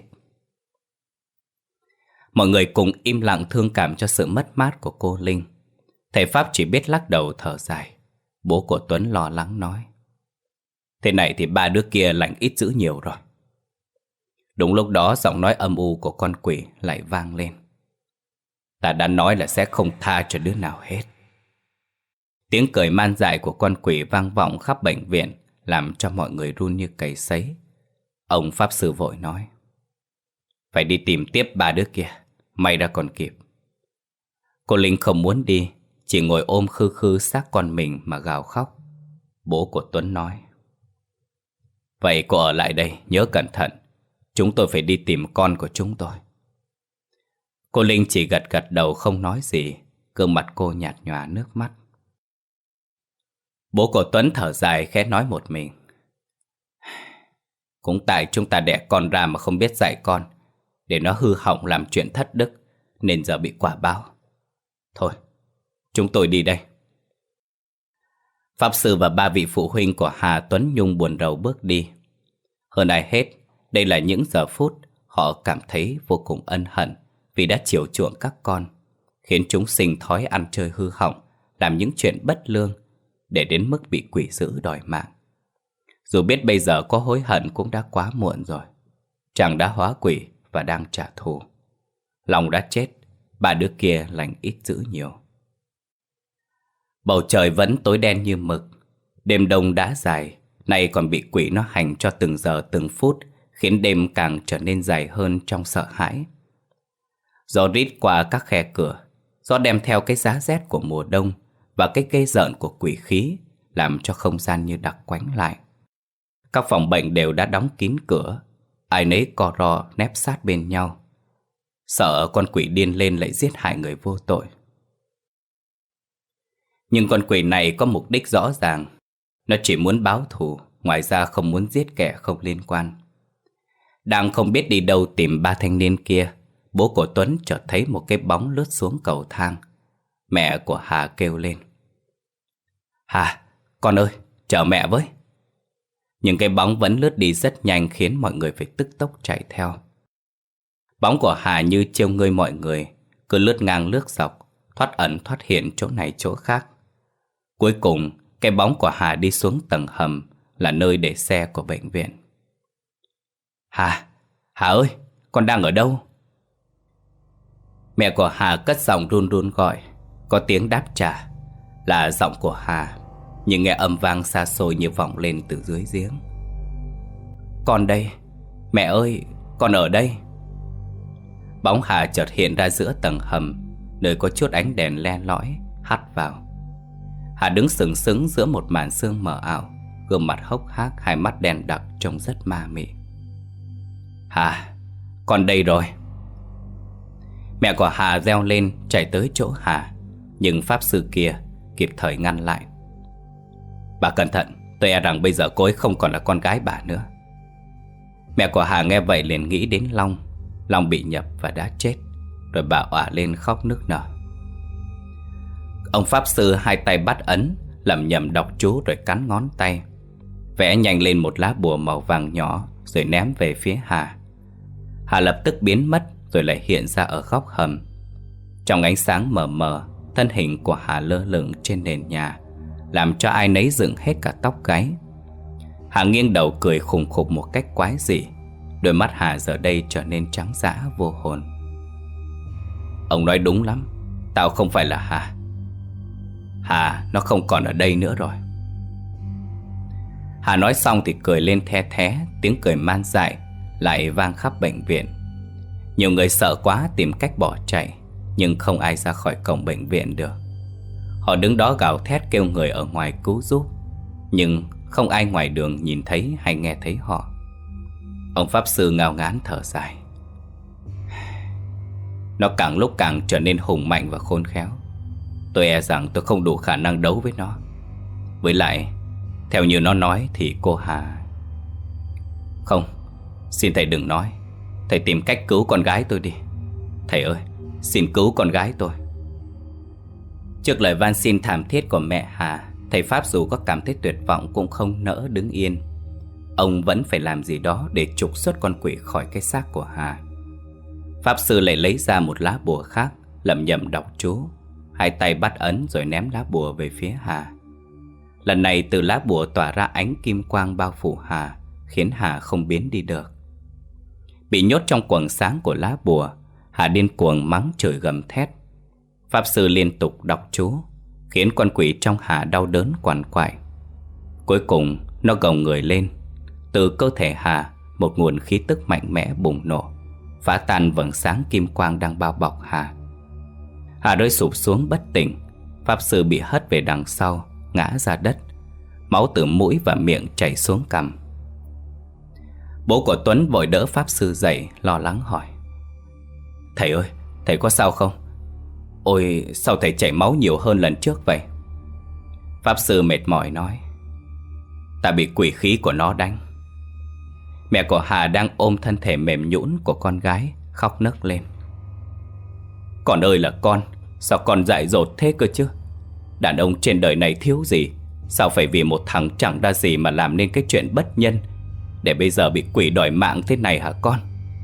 Mọi người cùng im lặng thương cảm cho sự mất mát của cô Linh. Thầy Pháp chỉ biết lắc đầu thở dài. Bố của Tuấn lo lắng nói: "Thế này thì ba đứa kia lành ít dữ nhiều rồi." Đúng lúc đó giọng nói âm u của con quỷ lại vang lên: "Ta đã nói là sẽ không tha cho đứa nào hết." Tiếng cười man dại của con quỷ vang vọng khắp bệnh viện, làm cho mọi người run như cầy sấy. Ông Pháp sư vội nói: "Phải đi tìm tiếp ba đứa kia, may ra còn kịp." Cô Linh không muốn đi, chỉ ngồi ôm khư khư xác con mình mà gào khóc. Bố của Tuấn nói: "Vậy cô ở lại đây, nhớ cẩn thận. Chúng tôi phải đi tìm con của chúng tôi." Cô Linh chỉ gật gật đầu không nói gì, gương mặt cô nhạt nhòa nước mắt. Bố của Tuấn thở dài khẽ nói một mình: "Cũng tại chúng ta đẻ con ra mà không biết dạy con, để nó hư hỏng làm chuyện thất đức, nên giờ bị quả báo. Thôi, chúng tôi đi đây." Pháp sư và ba vị phụ huynh của Hà, Tuấn, Nhung buồn rầu bước đi. Hơn ai hết, đây là những giờ phút họ cảm thấy vô cùng ân hận vì đã chiều chuộng các con, khiến chúng sinh thói ăn chơi hư hỏng, làm những chuyện bất lương, để đến mức bị quỷ dữ đòi mạng. Dù biết bây giờ có hối hận cũng đã quá muộn rồi. Chàng đã hóa quỷ và đang trả thù. Long đã chết, ba đứa kia lành ít dữ nhiều. Bầu trời vẫn tối đen như mực. Đêm đông đã dài, nay còn bị quỷ nó hành cho từng giờ từng phút, khiến đêm càng trở nên dài hơn trong sợ hãi. Gió rít qua các khe cửa, gió đem theo cái giá rét của mùa đông và cái ghê rợn của quỷ khí, làm cho không gian như đặc quánh lại. Các phòng bệnh đều đã đóng kín cửa, ai nấy co ro nép sát bên nhau, sợ con quỷ điên lên lại giết hại người vô tội. Nhưng con quỷ này có mục đích rõ ràng. Nó chỉ muốn báo thù, ngoài ra không muốn giết kẻ không liên quan. Đang không biết đi đâu tìm ba thanh niên kia, bố của Tuấn chợt thấy một cái bóng lướt xuống cầu thang. Mẹ của Hà kêu lên: "Hà, con ơi, chờ mẹ với." Nhưng cái bóng vẫn lướt đi rất nhanh, khiến mọi người phải tức tốc chạy theo. Bóng của Hà như trêu ngươi mọi người, cứ lướt ngang lướt dọc, thoát ẩn thoát hiện chỗ này chỗ khác. Cuối cùng, cái bóng của Hà đi xuống tầng hầm, là nơi để xe của bệnh viện. "Hà, Hà ơi, con đang ở đâu?" Mẹ của Hà cất giọng run run gọi. Có tiếng đáp trả, là giọng của Hà, nhưng nghe âm vang xa xôi như vọng lên từ dưới giếng. "Con đây, mẹ ơi, con ở đây." Bóng Hà chợt hiện ra giữa tầng hầm, nơi có chút ánh đèn le lói hắt vào. Hà đứng sừng sững giữa một màn sương mờ ảo, gương mặt hốc hác, hai mắt đen đặc trông rất ma mị. "Hà, con đây rồi." Mẹ của Hà reo lên chạy tới chỗ Hà, nhưng pháp sư kia kịp thời ngăn lại. "Bà cẩn thận, tôi e rằng bây giờ cô ấy không còn là con gái bà nữa." Mẹ của Hà nghe vậy liền nghĩ đến Long. Long bị nhập và đã chết. Rồi bà òa lên khóc nức nở. Ông pháp sư hai tay bắt ấn, lẩm nhẩm đọc chú rồi cắn ngón tay, vẽ nhanh lên một lá bùa màu vàng nhỏ, rồi ném về phía Hà. Hà lập tức biến mất, rồi lại hiện ra ở góc hầm. Trong ánh sáng mờ mờ, thân hình của Hà lơ lửng trên nền nhà, làm cho ai nấy dựng hết cả tóc gáy. Hà nghiêng đầu cười khùng khục một cách quái dị. Đôi mắt Hà giờ đây trở nên trắng dã vô hồn. "Ông nói đúng lắm, tao không phải là Hà. Hà nó không còn ở đây nữa rồi." Hà nói xong thì cười lên the thé, tiếng cười man dại lại vang khắp bệnh viện. Nhiều người sợ quá tìm cách bỏ chạy, nhưng không ai ra khỏi cổng bệnh viện được. Họ đứng đó gào thét kêu người ở ngoài cứu giúp, nhưng không ai ngoài đường nhìn thấy hay nghe thấy họ. Ông pháp sư ngao ngán thở dài. "Nó càng lúc càng trở nên hùng mạnh và khôn khéo. Tôi e rằng tôi không đủ khả năng đấu với nó. Với lại, theo như nó nói thì cô Hà..." "Không, xin thầy đừng nói. Thầy tìm cách cứu con gái tôi đi. Thầy ơi, xin cứu con gái tôi." Trước lời van xin thảm thiết của mẹ Hà, thầy pháp dù có cảm thấy tuyệt vọng cũng không nỡ đứng yên. Ông vẫn phải làm gì đó để trục xuất con quỷ khỏi cái xác của Hà. Pháp sư lại lấy ra một lá bùa khác, lẩm nhẩm đọc chú, hai tay bắt ấn rồi ném lá bùa về phía Hà. Lần này từ lá bùa tỏa ra ánh kim quang bao phủ Hà, khiến Hà không biến đi được. Bị nhốt trong quầng sáng của lá bùa, Hà điên cuồng mắng chửi gầm thét. Pháp sư liên tục đọc chú, khiến con quỷ trong Hà đau đớn quằn quại. Cuối cùng nó gồng người lên. Từ cơ thể Hà, một nguồn khí tức mạnh mẽ bùng nổ, phá tan vầng sáng kim quang đang bao bọc Hà. Hà rơi sụp xuống bất tỉnh. Pháp sư bị hất về đằng sau, ngã ra đất. Máu từ mũi và miệng chảy xuống cằm. Bố của Tuấn vội đỡ pháp sư dậy, lo lắng hỏi: "Thầy ơi, thầy có sao không? Ôi, sao thầy chảy máu nhiều hơn lần trước vậy?" Pháp sư mệt mỏi nói: "Ta bị quỷ khí của nó đánh." Mẹ của Hà đang ôm thân thể mềm nhũn của con gái, khóc nấc lên: "Con ơi là con, sao con dại dột thế cơ chứ? Đàn ông trên đời này thiếu gì, sao phải vì một thằng chẳng ra gì mà làm nên cái chuyện bất nhân, để bây giờ bị quỷ đòi mạng thế này hả con?"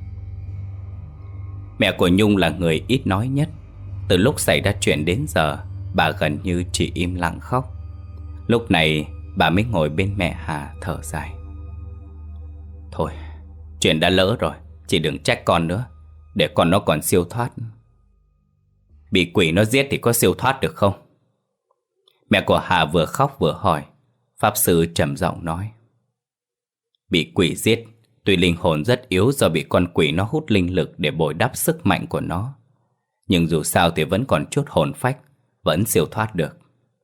Mẹ của Nhung là người ít nói nhất. Từ lúc xảy ra chuyện đến giờ, bà gần như chỉ im lặng khóc. Lúc này bà mới ngồi bên mẹ Hà thở dài: "Thôi, chuyện đã lỡ rồi, chị đừng trách con nữa, để con nó còn siêu thoát." "Bị quỷ nó giết thì có siêu thoát được không?" Mẹ của Hà vừa khóc vừa hỏi. Pháp sư trầm giọng nói: Bị quỷ giết, tuy linh hồn rất yếu do bị con quỷ nó hút linh lực để bồi đắp sức mạnh của nó, nhưng dù sao thì vẫn còn chút hồn phách, vẫn siêu thoát được.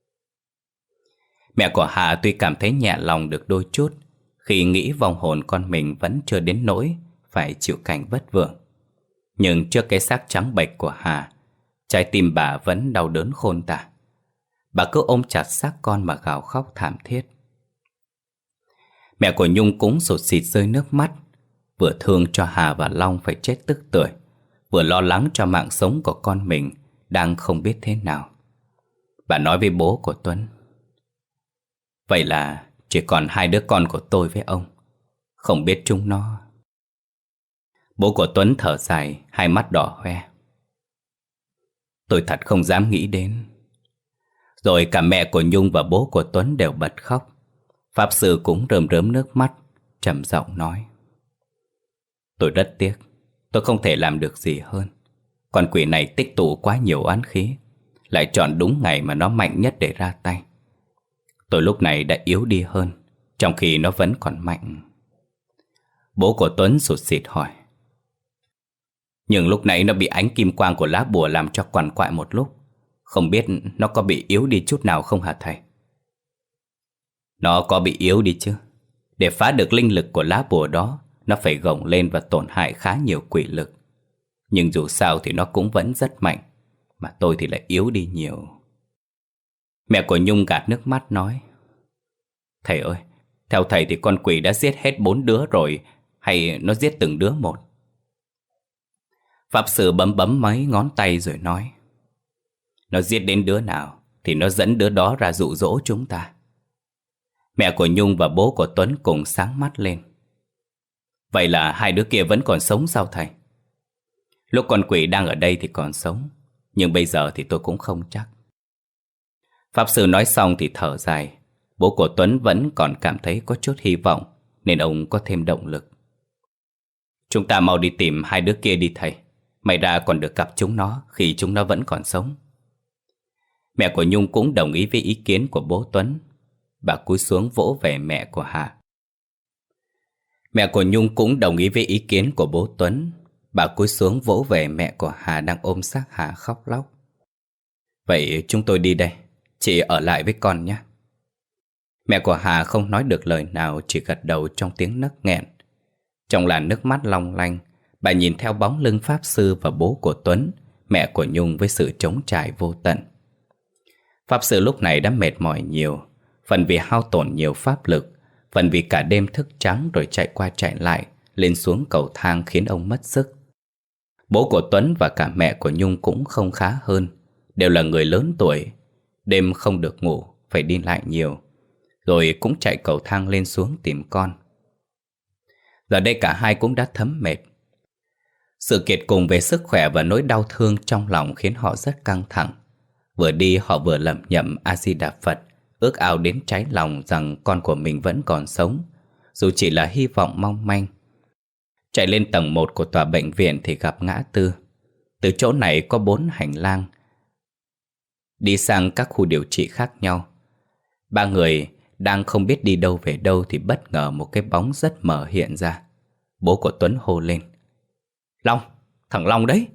Mẹ của Hà tuy cảm thấy nhẹ lòng được đôi chút khi nghĩ vong hồn con mình vẫn chưa đến nỗi phải chịu cảnh vất vưởng. Nhưng trước cái xác trắng bệch của Hà, trái tim bà vẫn đau đớn khôn tả. Bà cứ ôm chặt xác con mà gào khóc thảm thiết. Mẹ của Nhung cũng sụt sịt rơi nước mắt, vừa thương cho Hà và Long phải chết tức tưởi, vừa lo lắng cho mạng sống của con mình đang không biết thế nào. Bà nói với bố của Tuấn: vậy là chỉ còn hai đứa con của tôi với ông, không biết chúng nó. Bố của Tuấn thở dài, hai mắt đỏ hoe. Tôi thật không dám nghĩ đến. Rồi cả mẹ của Nhung và bố của Tuấn đều bật khóc. Pháp sư cũng rơm rớm nước mắt, trầm giọng nói: tôi rất tiếc, tôi không thể làm được gì hơn. Con quỷ này tích tụ quá nhiều oán khí, lại chọn đúng ngày mà nó mạnh nhất để ra tay. Tôi lúc này đã yếu đi hơn, trong khi nó vẫn còn mạnh. Bố của Tuấn sụt sịt hỏi: nhưng lúc nãy nó bị ánh kim quang của lá bùa làm cho quằn quại một lúc, không biết nó có bị yếu đi chút nào không hả thầy? Nó có bị yếu đi chứ. Để phá được linh lực của lá bùa đó, nó phải gồng lên và tổn hại khá nhiều quỷ lực. Nhưng dù sao thì nó cũng vẫn rất mạnh, mà tôi thì lại yếu đi nhiều. Mẹ của Nhung gạt nước mắt nói: thầy ơi, theo thầy thì con quỷ đã giết hết bốn đứa rồi, hay nó giết từng đứa một? Pháp sư bấm bấm mấy ngón tay rồi nói: nó giết đến đứa nào thì nó dẫn đứa đó ra dụ dỗ chúng ta. Mẹ của Nhung và bố của Tuấn cùng sáng mắt lên. Vậy là hai đứa kia vẫn còn sống sao thầy? Lúc con quỷ đang ở đây thì còn sống, nhưng bây giờ thì tôi cũng không chắc. Pháp sư nói xong thì thở dài. Bố của Tuấn vẫn còn cảm thấy có chút hy vọng, nên ông có thêm động lực. Chúng ta mau đi tìm hai đứa kia đi thầy. May ra còn được gặp chúng nó khi chúng nó vẫn còn sống. Mẹ của Nhung cũng đồng ý với ý kiến của bố Tuấn. Bà cúi xuống vỗ về mẹ của Hà. Mẹ của Nhung cũng đồng ý với ý kiến của bố Tuấn. Bà cúi xuống vỗ về mẹ của Hà đang ôm xác Hà khóc lóc. Vậy chúng tôi đi đây, chị ở lại với con nhé. Mẹ của Hà không nói được lời nào, chỉ gật đầu trong tiếng nấc nghẹn. Trong làn nước mắt long lanh, bà nhìn theo bóng lưng pháp sư và bố của Tuấn, mẹ của Nhung với sự trống trải vô tận. Pháp sư lúc này đã mệt mỏi nhiều, phần vì hao tổn nhiều pháp lực, phần vì cả đêm thức trắng rồi chạy qua chạy lại, lên xuống cầu thang khiến ông mất sức. Bố của Tuấn và cả mẹ của Nhung cũng không khá hơn, đều là người lớn tuổi, đêm không được ngủ, phải đi lại nhiều, rồi cũng chạy cầu thang lên xuống tìm con. Giờ đây cả hai cũng đã thấm mệt. Sự kiệt cùng về sức khỏe và nỗi đau thương trong lòng khiến họ rất căng thẳng. Vừa đi họ vừa lẩm nhẩm A Di Đà Phật, ước ao đến cháy lòng rằng con của mình vẫn còn sống, dù chỉ là hy vọng mong manh. Chạy lên tầng một của tòa bệnh viện thì gặp ngã tư. Từ chỗ này có bốn hành lang đi sang các khu điều trị khác nhau. Ba người đang không biết đi đâu về đâu thì bất ngờ một cái bóng rất mờ hiện ra. Bố của Tuấn hô lên: Long, thằng Long đấy!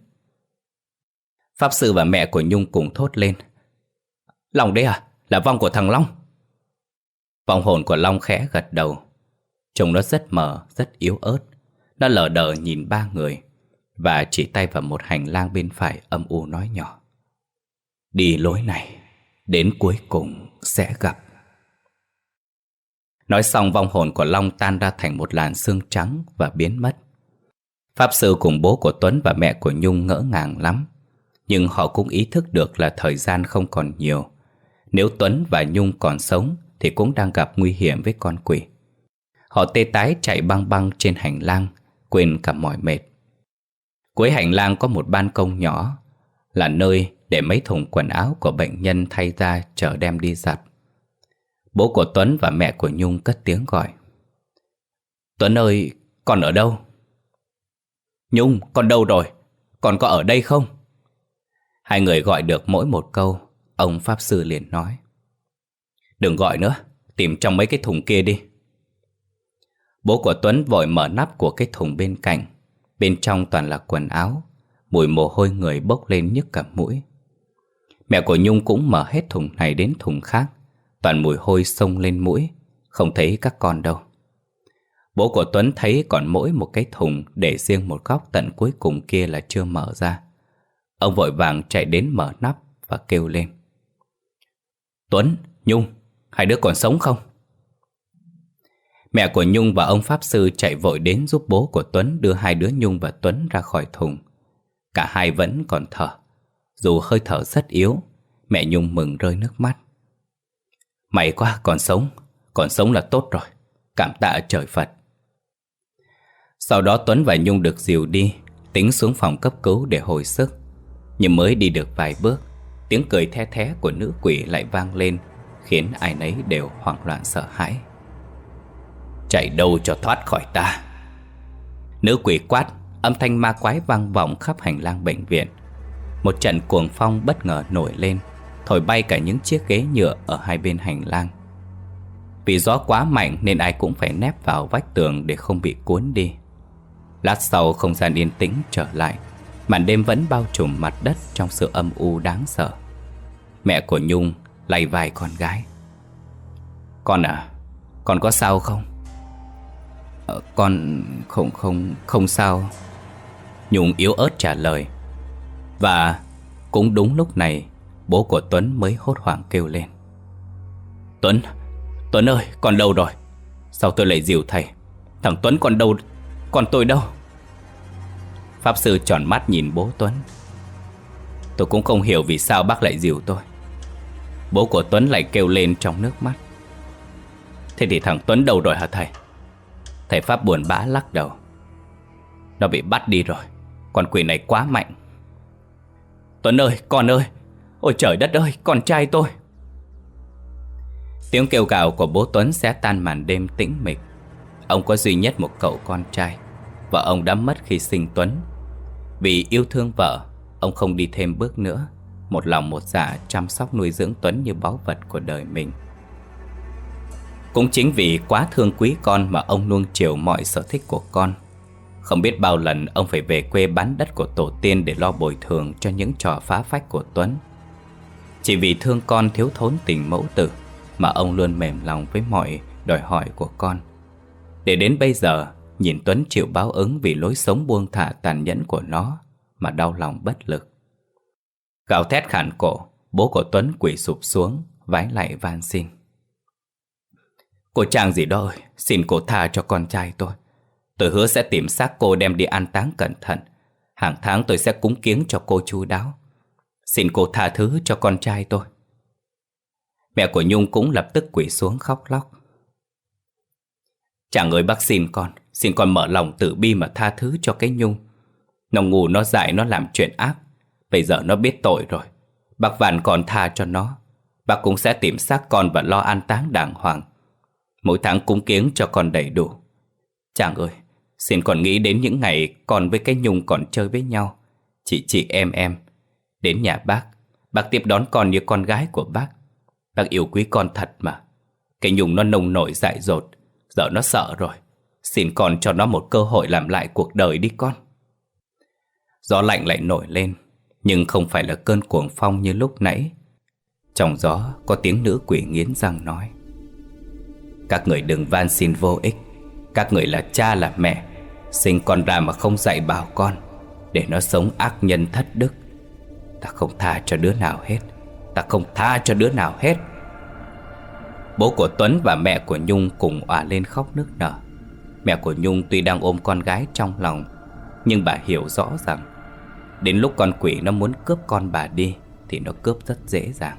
Pháp sư và mẹ của Nhung cùng thốt lên: Long đấy à? Là vong của thằng Long. Vong hồn của Long khẽ gật đầu. Trông nó rất mờ, rất yếu ớt. Nó lờ đờ nhìn ba người và chỉ tay vào một hành lang bên phải, âm u nói nhỏ: Đi lối này, đến cuối cùng sẽ gặp. Nói xong vong hồn của Long tan ra thành một làn sương trắng và biến mất. Pháp sư cùng bố của Tuấn và mẹ của Nhung ngỡ ngàng lắm, nhưng họ cũng ý thức được là thời gian không còn nhiều. Nếu Tuấn và Nhung còn sống thì cũng đang gặp nguy hiểm với con quỷ. Họ tê tái chạy băng băng trên hành lang, quên cả mỏi mệt. Cuối hành lang có một ban công nhỏ, là nơi để mấy thùng quần áo của bệnh nhân thay ra chờ đem đi giặt. Bố của Tuấn và mẹ của Nhung cất tiếng gọi: Tuấn ơi, con ở đâu? Nhung, con đâu rồi? Con có ở đây không? Hai người gọi được mỗi một câu. Ông pháp sư liền nói: Đừng gọi nữa, tìm trong mấy cái thùng kia đi. Bố của Tuấn vội mở nắp của cái thùng bên cạnh. Bên trong toàn là quần áo. Mùi mồ hôi người bốc lên nhức cả mũi. Mẹ của Nhung cũng mở hết thùng này đến thùng khác. Toàn mùi hôi xông lên mũi. Không thấy các con đâu. Bố của Tuấn thấy còn mỗi một cái thùng để riêng một góc tận cuối cùng kia là chưa mở ra. Ông vội vàng chạy đến mở nắp và kêu lên: Tuấn, Nhung, hai đứa còn sống không? Mẹ của Nhung và ông pháp sư chạy vội đến giúp bố của Tuấn đưa hai đứa Nhung và Tuấn ra khỏi thùng. Cả hai vẫn còn thở. Dù hơi thở rất yếu, mẹ Nhung mừng rơi nước mắt. May quá, còn sống. Còn sống là tốt rồi. Cảm tạ trời Phật. Sau đó Tuấn và Nhung được dìu đi, tính xuống phòng cấp cứu để hồi sức. Nhưng mới đi được vài bước, tiếng cười the thé của nữ quỷ lại vang lên, khiến ai nấy đều hoảng loạn sợ hãi. Chạy đâu cho thoát khỏi ta. Nữ quỷ quát, âm thanh ma quái vang vọng khắp hành lang bệnh viện. Một trận cuồng phong bất ngờ nổi lên, thổi bay cả những chiếc ghế nhựa ở hai bên hành lang. Vì gió quá mạnh nên ai cũng phải nép vào vách tường để không bị cuốn đi. Lát sau không gian yên tĩnh trở lại. Màn đêm vẫn bao trùm mặt đất trong sự âm u đáng sợ. Mẹ của Nhung lay vai con gái. Con à, con có sao không? Ờ, con không không không sao. Nhung yếu ớt trả lời. Và cũng đúng lúc này, bố của Tuấn mới hốt hoảng kêu lên: Tuấn, Tuấn ơi, con đâu rồi? Sao tôi lại dìu thầy? Thằng Tuấn con đâu? Con tôi đâu? Pháp sư tròn mắt nhìn bố Tuấn. Tôi cũng không hiểu vì sao bác lại dìu tôi. Bố của Tuấn lại kêu lên trong nước mắt. Thế thì thằng Tuấn đâu rồi hả thầy? Thầy Pháp buồn bã lắc đầu. Nó bị bắt đi rồi. Con quỷ này quá mạnh. Tuấn ơi, con ơi. Ôi trời đất ơi, con trai tôi. Tiếng kêu gào của bố Tuấn xé tan màn đêm tĩnh mịch. Ông có duy nhất một cậu con trai. Vợ ông đã mất khi sinh Tuấn. Vì yêu thương vợ, ông không đi thêm bước nữa, một lòng một dạ chăm sóc nuôi dưỡng Tuấn như báu vật của đời mình. Cũng chính vì quá thương quý con mà ông nuông chiều mọi sở thích của con. Không biết bao lần ông phải về quê bán đất của tổ tiên để lo bồi thường cho những trò phá phách của Tuấn. Chỉ vì thương con thiếu thốn tình mẫu tử mà ông luôn mềm lòng với mọi đòi hỏi của con. Để đến bây giờ, nhìn Tuấn chịu báo ứng vì lối sống buông thả tàn nhẫn của nó mà đau lòng bất lực. Gào thét khản cổ, bố của Tuấn quỳ sụp xuống, vái lạy van xin. Cô Trang gì đó ơi, xin cô tha cho con trai tôi. Tôi hứa sẽ tìm xác cô đem đi an táng cẩn thận. Hàng tháng tôi sẽ cúng kiếng cho cô chu đáo. Xin cô tha thứ cho con trai tôi. Mẹ của Nhung cũng lập tức quỳ xuống khóc lóc. Chàng ơi, bác xin con, xin con mở lòng từ bi mà tha thứ cho cái Nhung. Nó ngu, nó dại, nó làm chuyện ác. Bây giờ nó biết tội rồi. Bác van con tha cho nó. Bác cũng sẽ tìm xác con và lo an táng đàng hoàng. Mỗi tháng cúng kiếng cho con đầy đủ. Chàng ơi, xin con nghĩ đến những ngày con với cái Nhung còn chơi với nhau. Chị chị em em. Đến nhà bác, bác tiếp đón con như con gái của bác. Bác yêu quý con thật mà. Cái Nhung nó nông nổi dại dột, giờ nó sợ rồi. Xin con cho nó một cơ hội làm lại cuộc đời đi con. Gió lạnh lại nổi lên, nhưng không phải là cơn cuồng phong như lúc nãy. Trong gió có tiếng nữ quỷ nghiến răng nói: Các người đừng van xin vô ích. Các người là cha là mẹ, sinh con ra mà không dạy bảo con, để nó sống ác nhân thất đức. Ta không tha cho đứa nào hết. Ta không tha cho đứa nào hết. Bố của Tuấn và mẹ của Nhung cùng òa lên khóc nức nở. Mẹ của Nhung tuy đang ôm con gái trong lòng, nhưng bà hiểu rõ rằng đến lúc con quỷ nó muốn cướp con bà đi thì nó cướp rất dễ dàng.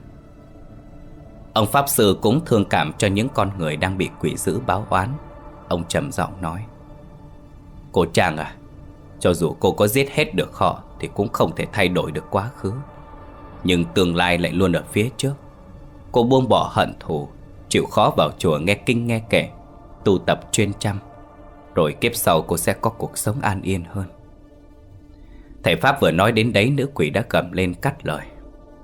Ông pháp sư cũng thương cảm cho những con người đang bị quỷ dữ báo oán. Ông trầm giọng nói: Cô Trang à, cho dù cô có giết hết được họ thì cũng không thể thay đổi được quá khứ. Nhưng tương lai lại luôn ở phía trước. Cô buông bỏ hận thù, chịu khó vào chùa nghe kinh nghe kể, tu tập chuyên chăm, rồi kiếp sau cô sẽ có cuộc sống an yên hơn. Thầy Pháp vừa nói đến đấy, nữ quỷ đã gầm lên cắt lời: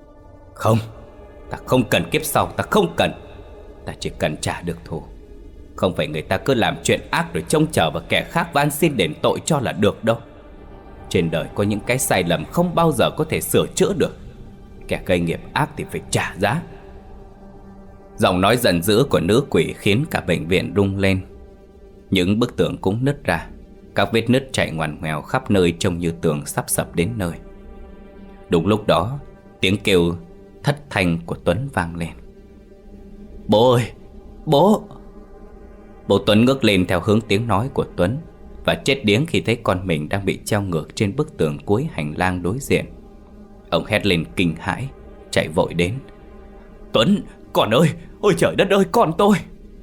Không, ta không cần kiếp sau, ta không cần. Ta chỉ cần trả được thù. Không phải người ta cứ làm chuyện ác rồi trông chờ vào kẻ khác van xin đền tội cho là được đâu. Trên đời có những cái sai lầm không bao giờ có thể sửa chữa được. Kẻ gây nghiệp ác thì phải trả giá. Giọng nói giận dữ của nữ quỷ khiến cả bệnh viện rung lên. Những bức tường cũng nứt ra. Các vết nứt chảy ngoằn ngoèo khắp nơi, trông như tường sắp sập đến nơi. Đúng lúc đó, tiếng kêu thất thanh của Tuấn vang lên. Bố ơi! Bố! Bố Tuấn ngước lên theo hướng tiếng nói của Tuấn, và chết điếng khi thấy con mình đang bị treo ngược trên bức tường cuối hành lang đối diện. Ông hét lên kinh hãi, chạy vội đến. Tuấn! Con ơi! Ôi trời đất ơi, con tôi!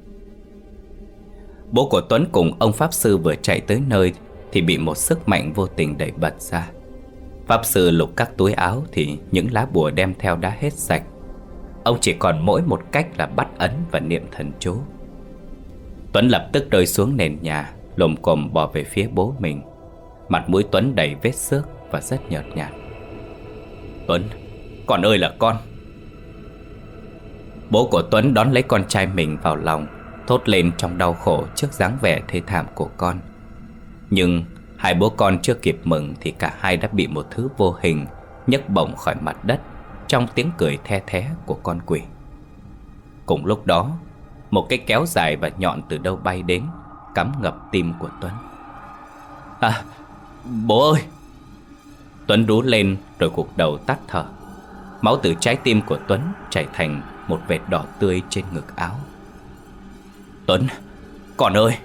Bố của Tuấn cùng ông pháp sư vừa chạy tới nơi thì bị một sức mạnh vô tình đẩy bật ra. Pháp sư lục các túi áo thì những lá bùa đem theo đã hết sạch. Ông chỉ còn mỗi một cách là bắt ấn và niệm thần chú. Tuấn lập tức rơi xuống nền nhà, lồm cồm bò về phía bố mình. Mặt mũi Tuấn đầy vết xước và rất nhợt nhạt. Tuấn! Con ơi là con! Bố của Tuấn đón lấy con trai mình vào lòng, thốt lên trong đau khổ trước dáng vẻ thê thảm của con. Nhưng hai bố con chưa kịp mừng thì cả hai đã bị một thứ vô hình nhấc bổng khỏi mặt đất trong tiếng cười the thé của con quỷ. Cùng lúc đó, một cái kéo dài và nhọn từ đâu bay đến, cắm ngập tim của Tuấn. À, bố ơi! Tuấn rú lên rồi gục đầu tắt thở. Máu từ trái tim của Tuấn chảy thành một vệt đỏ tươi trên ngực áo. Tuấn! Con ơi!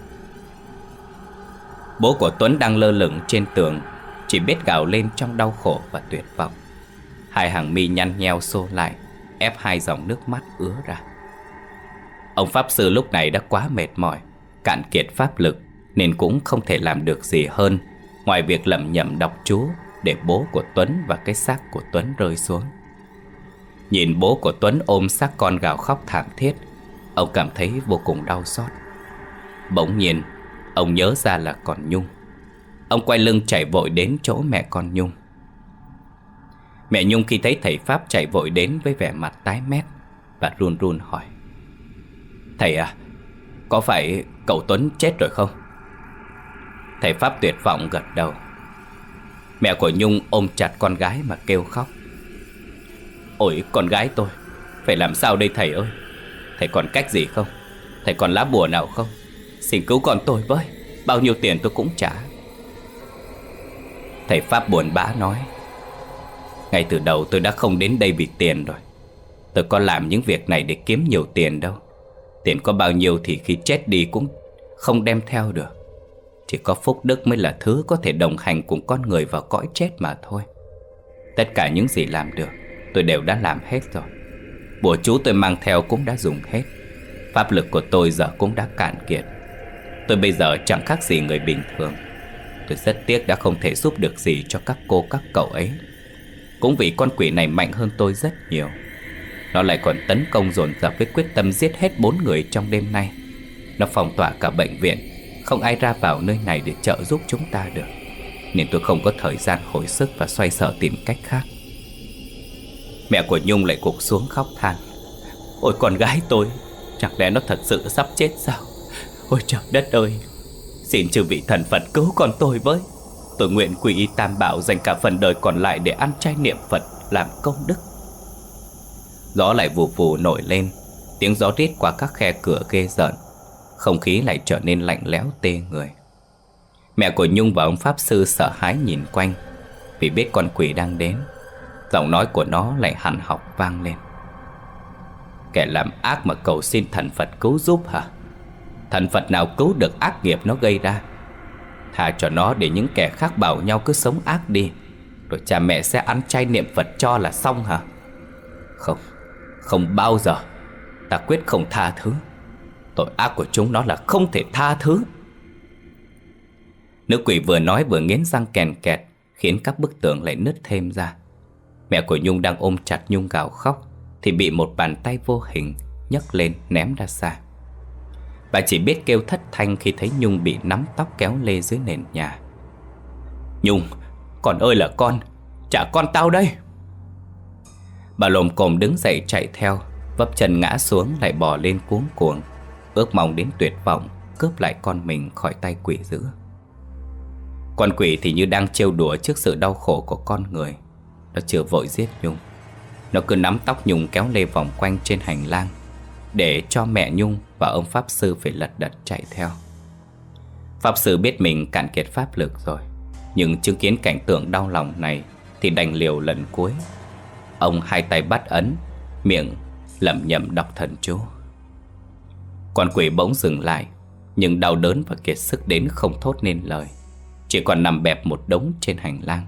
Bố của Tuấn đang lơ lửng trên tường, chỉ biết gào lên trong đau khổ và tuyệt vọng. Hai hàng mi nhăn nheo xô lại, ép hai dòng nước mắt ứa ra. Ông pháp sư lúc này đã quá mệt mỏi, cạn kiệt pháp lực, nên cũng không thể làm được gì hơn ngoài việc lẩm nhẩm đọc chú để bố của Tuấn và cái xác của Tuấn rơi xuống. Nhìn bố của Tuấn ôm xác con gào khóc thảm thiết, ông cảm thấy vô cùng đau xót. Bỗng nhiên, ông nhớ ra là còn Nhung. Ông quay lưng chạy vội đến chỗ mẹ con Nhung. Mẹ Nhung khi thấy thầy Pháp chạy vội đến với vẻ mặt tái mét và run run hỏi: Thầy à, có phải cậu Tuấn chết rồi không? Thầy Pháp tuyệt vọng gật đầu. Mẹ của Nhung ôm chặt con gái mà kêu khóc: Ôi con gái tôi, phải làm sao đây thầy ơi? Thầy còn cách gì không? Thầy còn lá bùa nào không? Xin cứu con tôi với, bao nhiêu tiền tôi cũng trả. Thầy Pháp buồn bã nói: Ngay từ đầu tôi đã không đến đây vì tiền rồi. Tôi có làm những việc này để kiếm nhiều tiền đâu. Tiền có bao nhiêu thì khi chết đi cũng không đem theo được. Chỉ có phúc đức mới là thứ có thể đồng hành cùng con người vào cõi chết mà thôi. Tất cả những gì làm được tôi đều đã làm hết rồi. Bùa chú tôi mang theo cũng đã dùng hết. Pháp lực của tôi giờ cũng đã cạn kiệt. Tôi bây giờ chẳng khác gì người bình thường. Tôi rất tiếc đã không thể giúp được gì cho các cô các cậu ấy. Cũng vì con quỷ này mạnh hơn tôi rất nhiều. Nó lại còn tấn công dồn dập với quyết tâm giết hết bốn người trong đêm nay. Nó phong tỏa cả bệnh viện, không ai ra vào nơi này để trợ giúp chúng ta được. Nên tôi không có thời gian hồi sức và xoay sở tìm cách khác. Mẹ của Nhung lại gục xuống khóc than: Ôi con gái tôi, chẳng lẽ nó thật sự sắp chết sao? Ôi trời đất ơi, xin chư vị thần Phật cứu con tôi với. Tôi nguyện quy y Tam Bảo, dành cả phần đời còn lại để ăn chay niệm Phật, làm công đức. Gió lại vù vù nổi lên, tiếng gió rít qua các khe cửa ghê rợn. Không khí lại trở nên lạnh lẽo tê người. Mẹ của Nhung và ông pháp sư sợ hãi nhìn quanh, vì biết con quỷ đang đến. Giọng nói của nó lại hằn học vang lên: Kẻ làm ác mà cầu xin thần Phật cứu giúp hả? Thần Phật nào cứu được ác nghiệp nó gây ra? Thà cho nó để những kẻ khác bảo nhau cứ sống ác đi, rồi cha mẹ sẽ ăn chay niệm Phật cho là xong hả? Không, không bao giờ. Ta quyết không tha thứ. Tội ác của chúng nó là không thể tha thứ. Nữ quỷ vừa nói vừa nghiến răng kèn kẹt, khiến các bức tường lại nứt thêm ra. Mẹ của Nhung đang ôm chặt Nhung gào khóc thì bị một bàn tay vô hình nhấc lên ném ra xa. Bà chỉ biết kêu thất thanh khi thấy Nhung bị nắm tóc kéo lê dưới nền nhà. Nhung, con ơi là con, trả con tao đây. Bà lồm cồm đứng dậy chạy theo, vấp chân ngã xuống lại bò lên cuống cuồng, ước mong đến tuyệt vọng cướp lại con mình khỏi tay quỷ dữ. Con quỷ thì như đang trêu đùa trước sự đau khổ của con người. Nó chưa vội giết Nhung. Nó cứ nắm tóc Nhung kéo lê vòng quanh trên hành lang, để cho mẹ Nhung và ông pháp sư phải lật đật chạy theo. Pháp sư biết mình cạn kiệt pháp lực rồi, nhưng chứng kiến cảnh tượng đau lòng này thì đành liều lần cuối. Ông hai tay bắt ấn, miệng lẩm nhẩm đọc thần chú. Con quỷ bỗng dừng lại, nhưng đau đớn và kiệt sức đến không thốt nên lời, chỉ còn nằm bẹp một đống trên hành lang.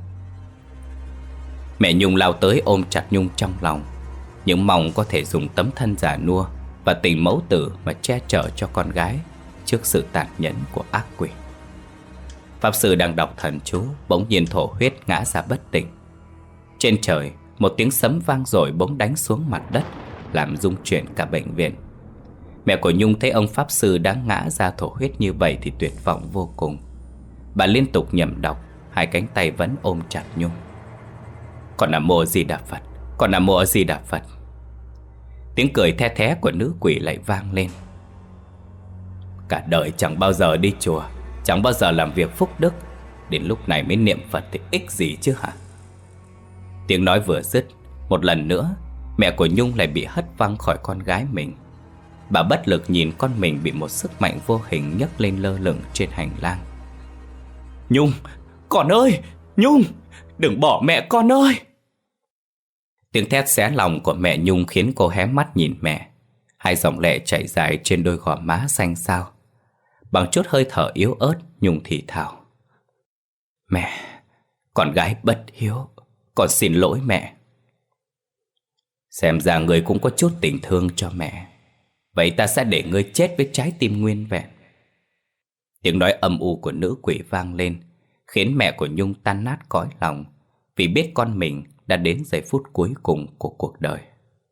Mẹ Nhung lao tới ôm chặt Nhung trong lòng, những mong có thể dùng tấm thân già nua và tình mẫu tử mà che chở cho con gái trước sự tàn nhẫn của ác quỷ. Pháp sư đang đọc thần chú bỗng nhiên thổ huyết ngã ra bất tỉnh. Trên trời, một tiếng sấm vang dội bỗng đánh xuống mặt đất, làm rung chuyển cả bệnh viện. Mẹ của Nhung thấy ông pháp sư đang ngã ra thổ huyết như vậy thì tuyệt vọng vô cùng. Bà liên tục nhẩm đọc, hai cánh tay vẫn ôm chặt Nhung. Con Nam Mô Di Đà Phật, con Nam Mô Di Đà Phật. Tiếng cười the thé của nữ quỷ lại vang lên. Cả đời chẳng bao giờ đi chùa, chẳng bao giờ làm việc phúc đức, đến lúc này mới niệm Phật thì ích gì chứ hả? Tiếng nói vừa dứt, một lần nữa mẹ của Nhung lại bị hất văng khỏi con gái mình. Bà bất lực nhìn con mình bị một sức mạnh vô hình nhấc lên lơ lửng trên hành lang. Nhung, con ơi, Nhung, đừng bỏ mẹ con ơi. Tiếng thét xé lòng của mẹ Nhung khiến cô hé mắt nhìn mẹ. Hai dòng lệ chảy dài trên đôi gò má xanh xao. Bằng chút hơi thở yếu ớt, Nhung thì thào: Mẹ, con gái bất hiếu, con xin lỗi mẹ. Xem ra người cũng có chút tình thương cho mẹ. Vậy ta sẽ để ngươi chết với trái tim nguyên vẹn. Tiếng nói âm u của nữ quỷ vang lên, khiến mẹ của Nhung tan nát cõi lòng, vì biết con mình đã đến giây phút cuối cùng của cuộc đời.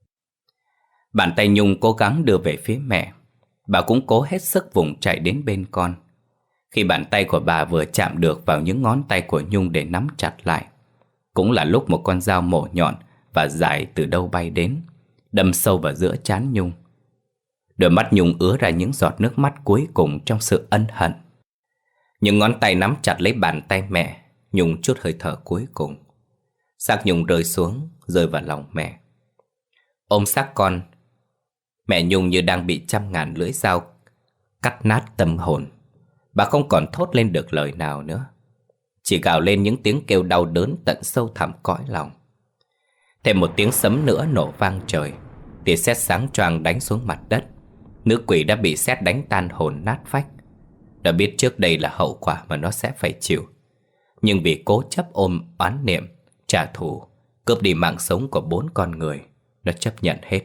Bàn tay Nhung cố gắng đưa về phía mẹ. Bà cũng cố hết sức vùng chạy đến bên con. Khi bàn tay của bà vừa chạm được vào những ngón tay của Nhung để nắm chặt lại, cũng là lúc một con dao mổ nhọn và dài từ đâu bay đến, đâm sâu vào giữa trán Nhung. Đôi mắt Nhung ứa ra những giọt nước mắt cuối cùng trong sự ân hận. Những ngón tay nắm chặt lấy bàn tay mẹ, Nhung chút hơi thở cuối cùng. Xác Nhung rơi xuống, rơi vào lòng mẹ. Ôm xác con, mẹ Nhung như đang bị trăm ngàn lưỡi dao cắt nát tâm hồn. Bà không còn thốt lên được lời nào nữa, chỉ gào lên những tiếng kêu đau đớn tận sâu thẳm cõi lòng. Thêm một tiếng sấm nữa nổ vang trời, tia sét sáng choang đánh xuống mặt đất. Nữ quỷ đã bị sét đánh tan hồn nát phách. Đã biết trước đây là hậu quả mà nó sẽ phải chịu, nhưng vì cố chấp ôm oán niệm, trả thù, cướp đi mạng sống của bốn con người, nó chấp nhận hết.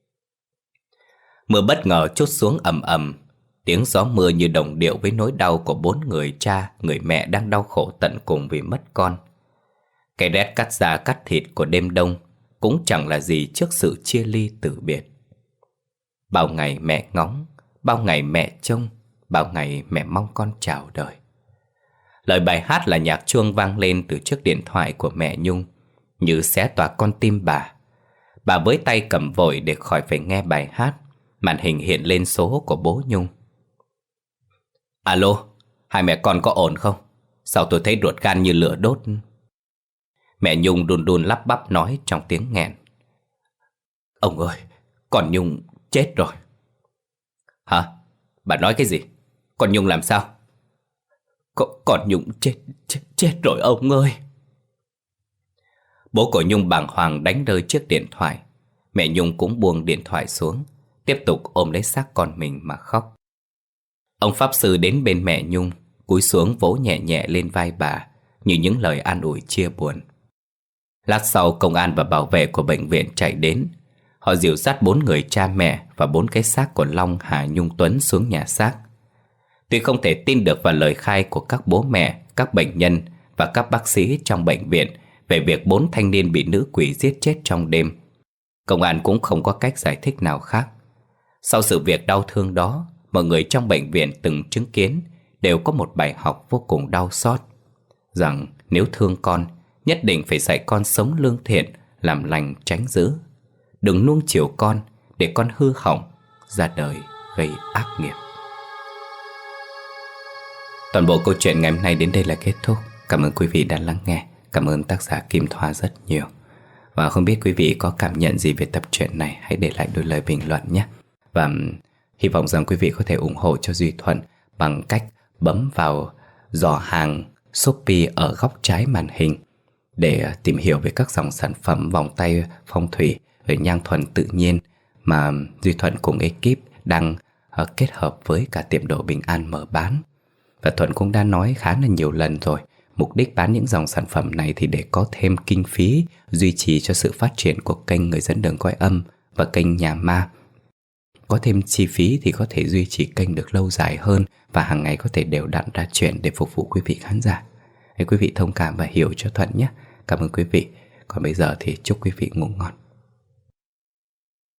Mưa bất ngờ trút xuống ầm ầm. Tiếng gió mưa như đồng điệu với nỗi đau của bốn người cha, người mẹ đang đau khổ tận cùng vì mất con. Cái rét cắt da cắt thịt của đêm đông cũng chẳng là gì trước sự chia ly tử biệt. Bao ngày mẹ ngóng, bao ngày mẹ trông, bao ngày mẹ mong con chào đời. Lời bài hát là nhạc chuông vang lên từ chiếc điện thoại của mẹ Nhung, như xé toạc con tim bà. Bà với tay cầm vội để khỏi phải nghe bài hát. Màn hình hiện lên số của bố Nhung. Alo, hai mẹ con có ổn không? Sao tôi thấy ruột gan như lửa đốt? Mẹ Nhung đun đun lắp bắp nói trong tiếng nghẹn. Ông ơi, con Nhung chết rồi. Hả? Bà nói cái gì? Con Nhung làm sao? Con, con Nhung chết, chết, chết rồi ông ơi. Bố của Nhung bàng hoàng đánh rơi chiếc điện thoại. Mẹ Nhung cũng buông điện thoại xuống, tiếp tục ôm lấy xác con mình mà khóc. Ông pháp sư đến bên mẹ Nhung, cúi xuống vỗ nhẹ nhẹ lên vai bà, như những lời an ủi chia buồn. Lát sau, công an và bảo vệ của bệnh viện chạy đến. Họ dìu dắt bốn người cha mẹ và bốn cái xác của Long, Hà, Nhung, Tuấn xuống nhà xác. Tuy không thể tin được vào lời khai của các bố mẹ, các bệnh nhân và các bác sĩ trong bệnh viện về việc bốn thanh niên bị nữ quỷ giết chết trong đêm, công an cũng không có cách giải thích nào khác. Sau sự việc đau thương đó, mọi người trong bệnh viện từng chứng kiến đều có một bài học vô cùng đau xót, rằng nếu thương con, nhất định phải dạy con sống lương thiện, làm lành tránh dữ. Đừng nuông chiều con để con hư hỏng, ra đời gây ác nghiệp. Toàn bộ câu chuyện ngày hôm nay đến đây là kết thúc. Cảm ơn quý vị đã lắng nghe. Cảm ơn tác giả Kim Thoa rất nhiều. Và không biết quý vị có cảm nhận gì về tập truyện này, hãy để lại đôi lời bình luận nhé. Và hy vọng rằng quý vị có thể ủng hộ cho Duy Thuận bằng cách bấm vào giỏ hàng Shopee ở góc trái màn hình để tìm hiểu về các dòng sản phẩm vòng tay phong thủy rồi nhang thuần tự nhiên mà Duy Thuận cùng ekip đang kết hợp với cả tiệm đồ Bình An mở bán. Và Thuận cũng đã nói khá là nhiều lần rồi, mục đích bán những dòng sản phẩm này thì để có thêm kinh phí duy trì cho sự phát triển của kênh Người Dẫn Đường Coi Âm và kênh Nhà Ma. Có thêm chi phí thì có thể duy trì kênh được lâu dài hơn và hàng ngày có thể đều đặn ra chuyện để phục vụ quý vị khán giả. Hãy quý vị thông cảm và hiểu cho Thuận nhé. Cảm ơn quý vị. Còn bây giờ thì chúc quý vị ngủ ngon.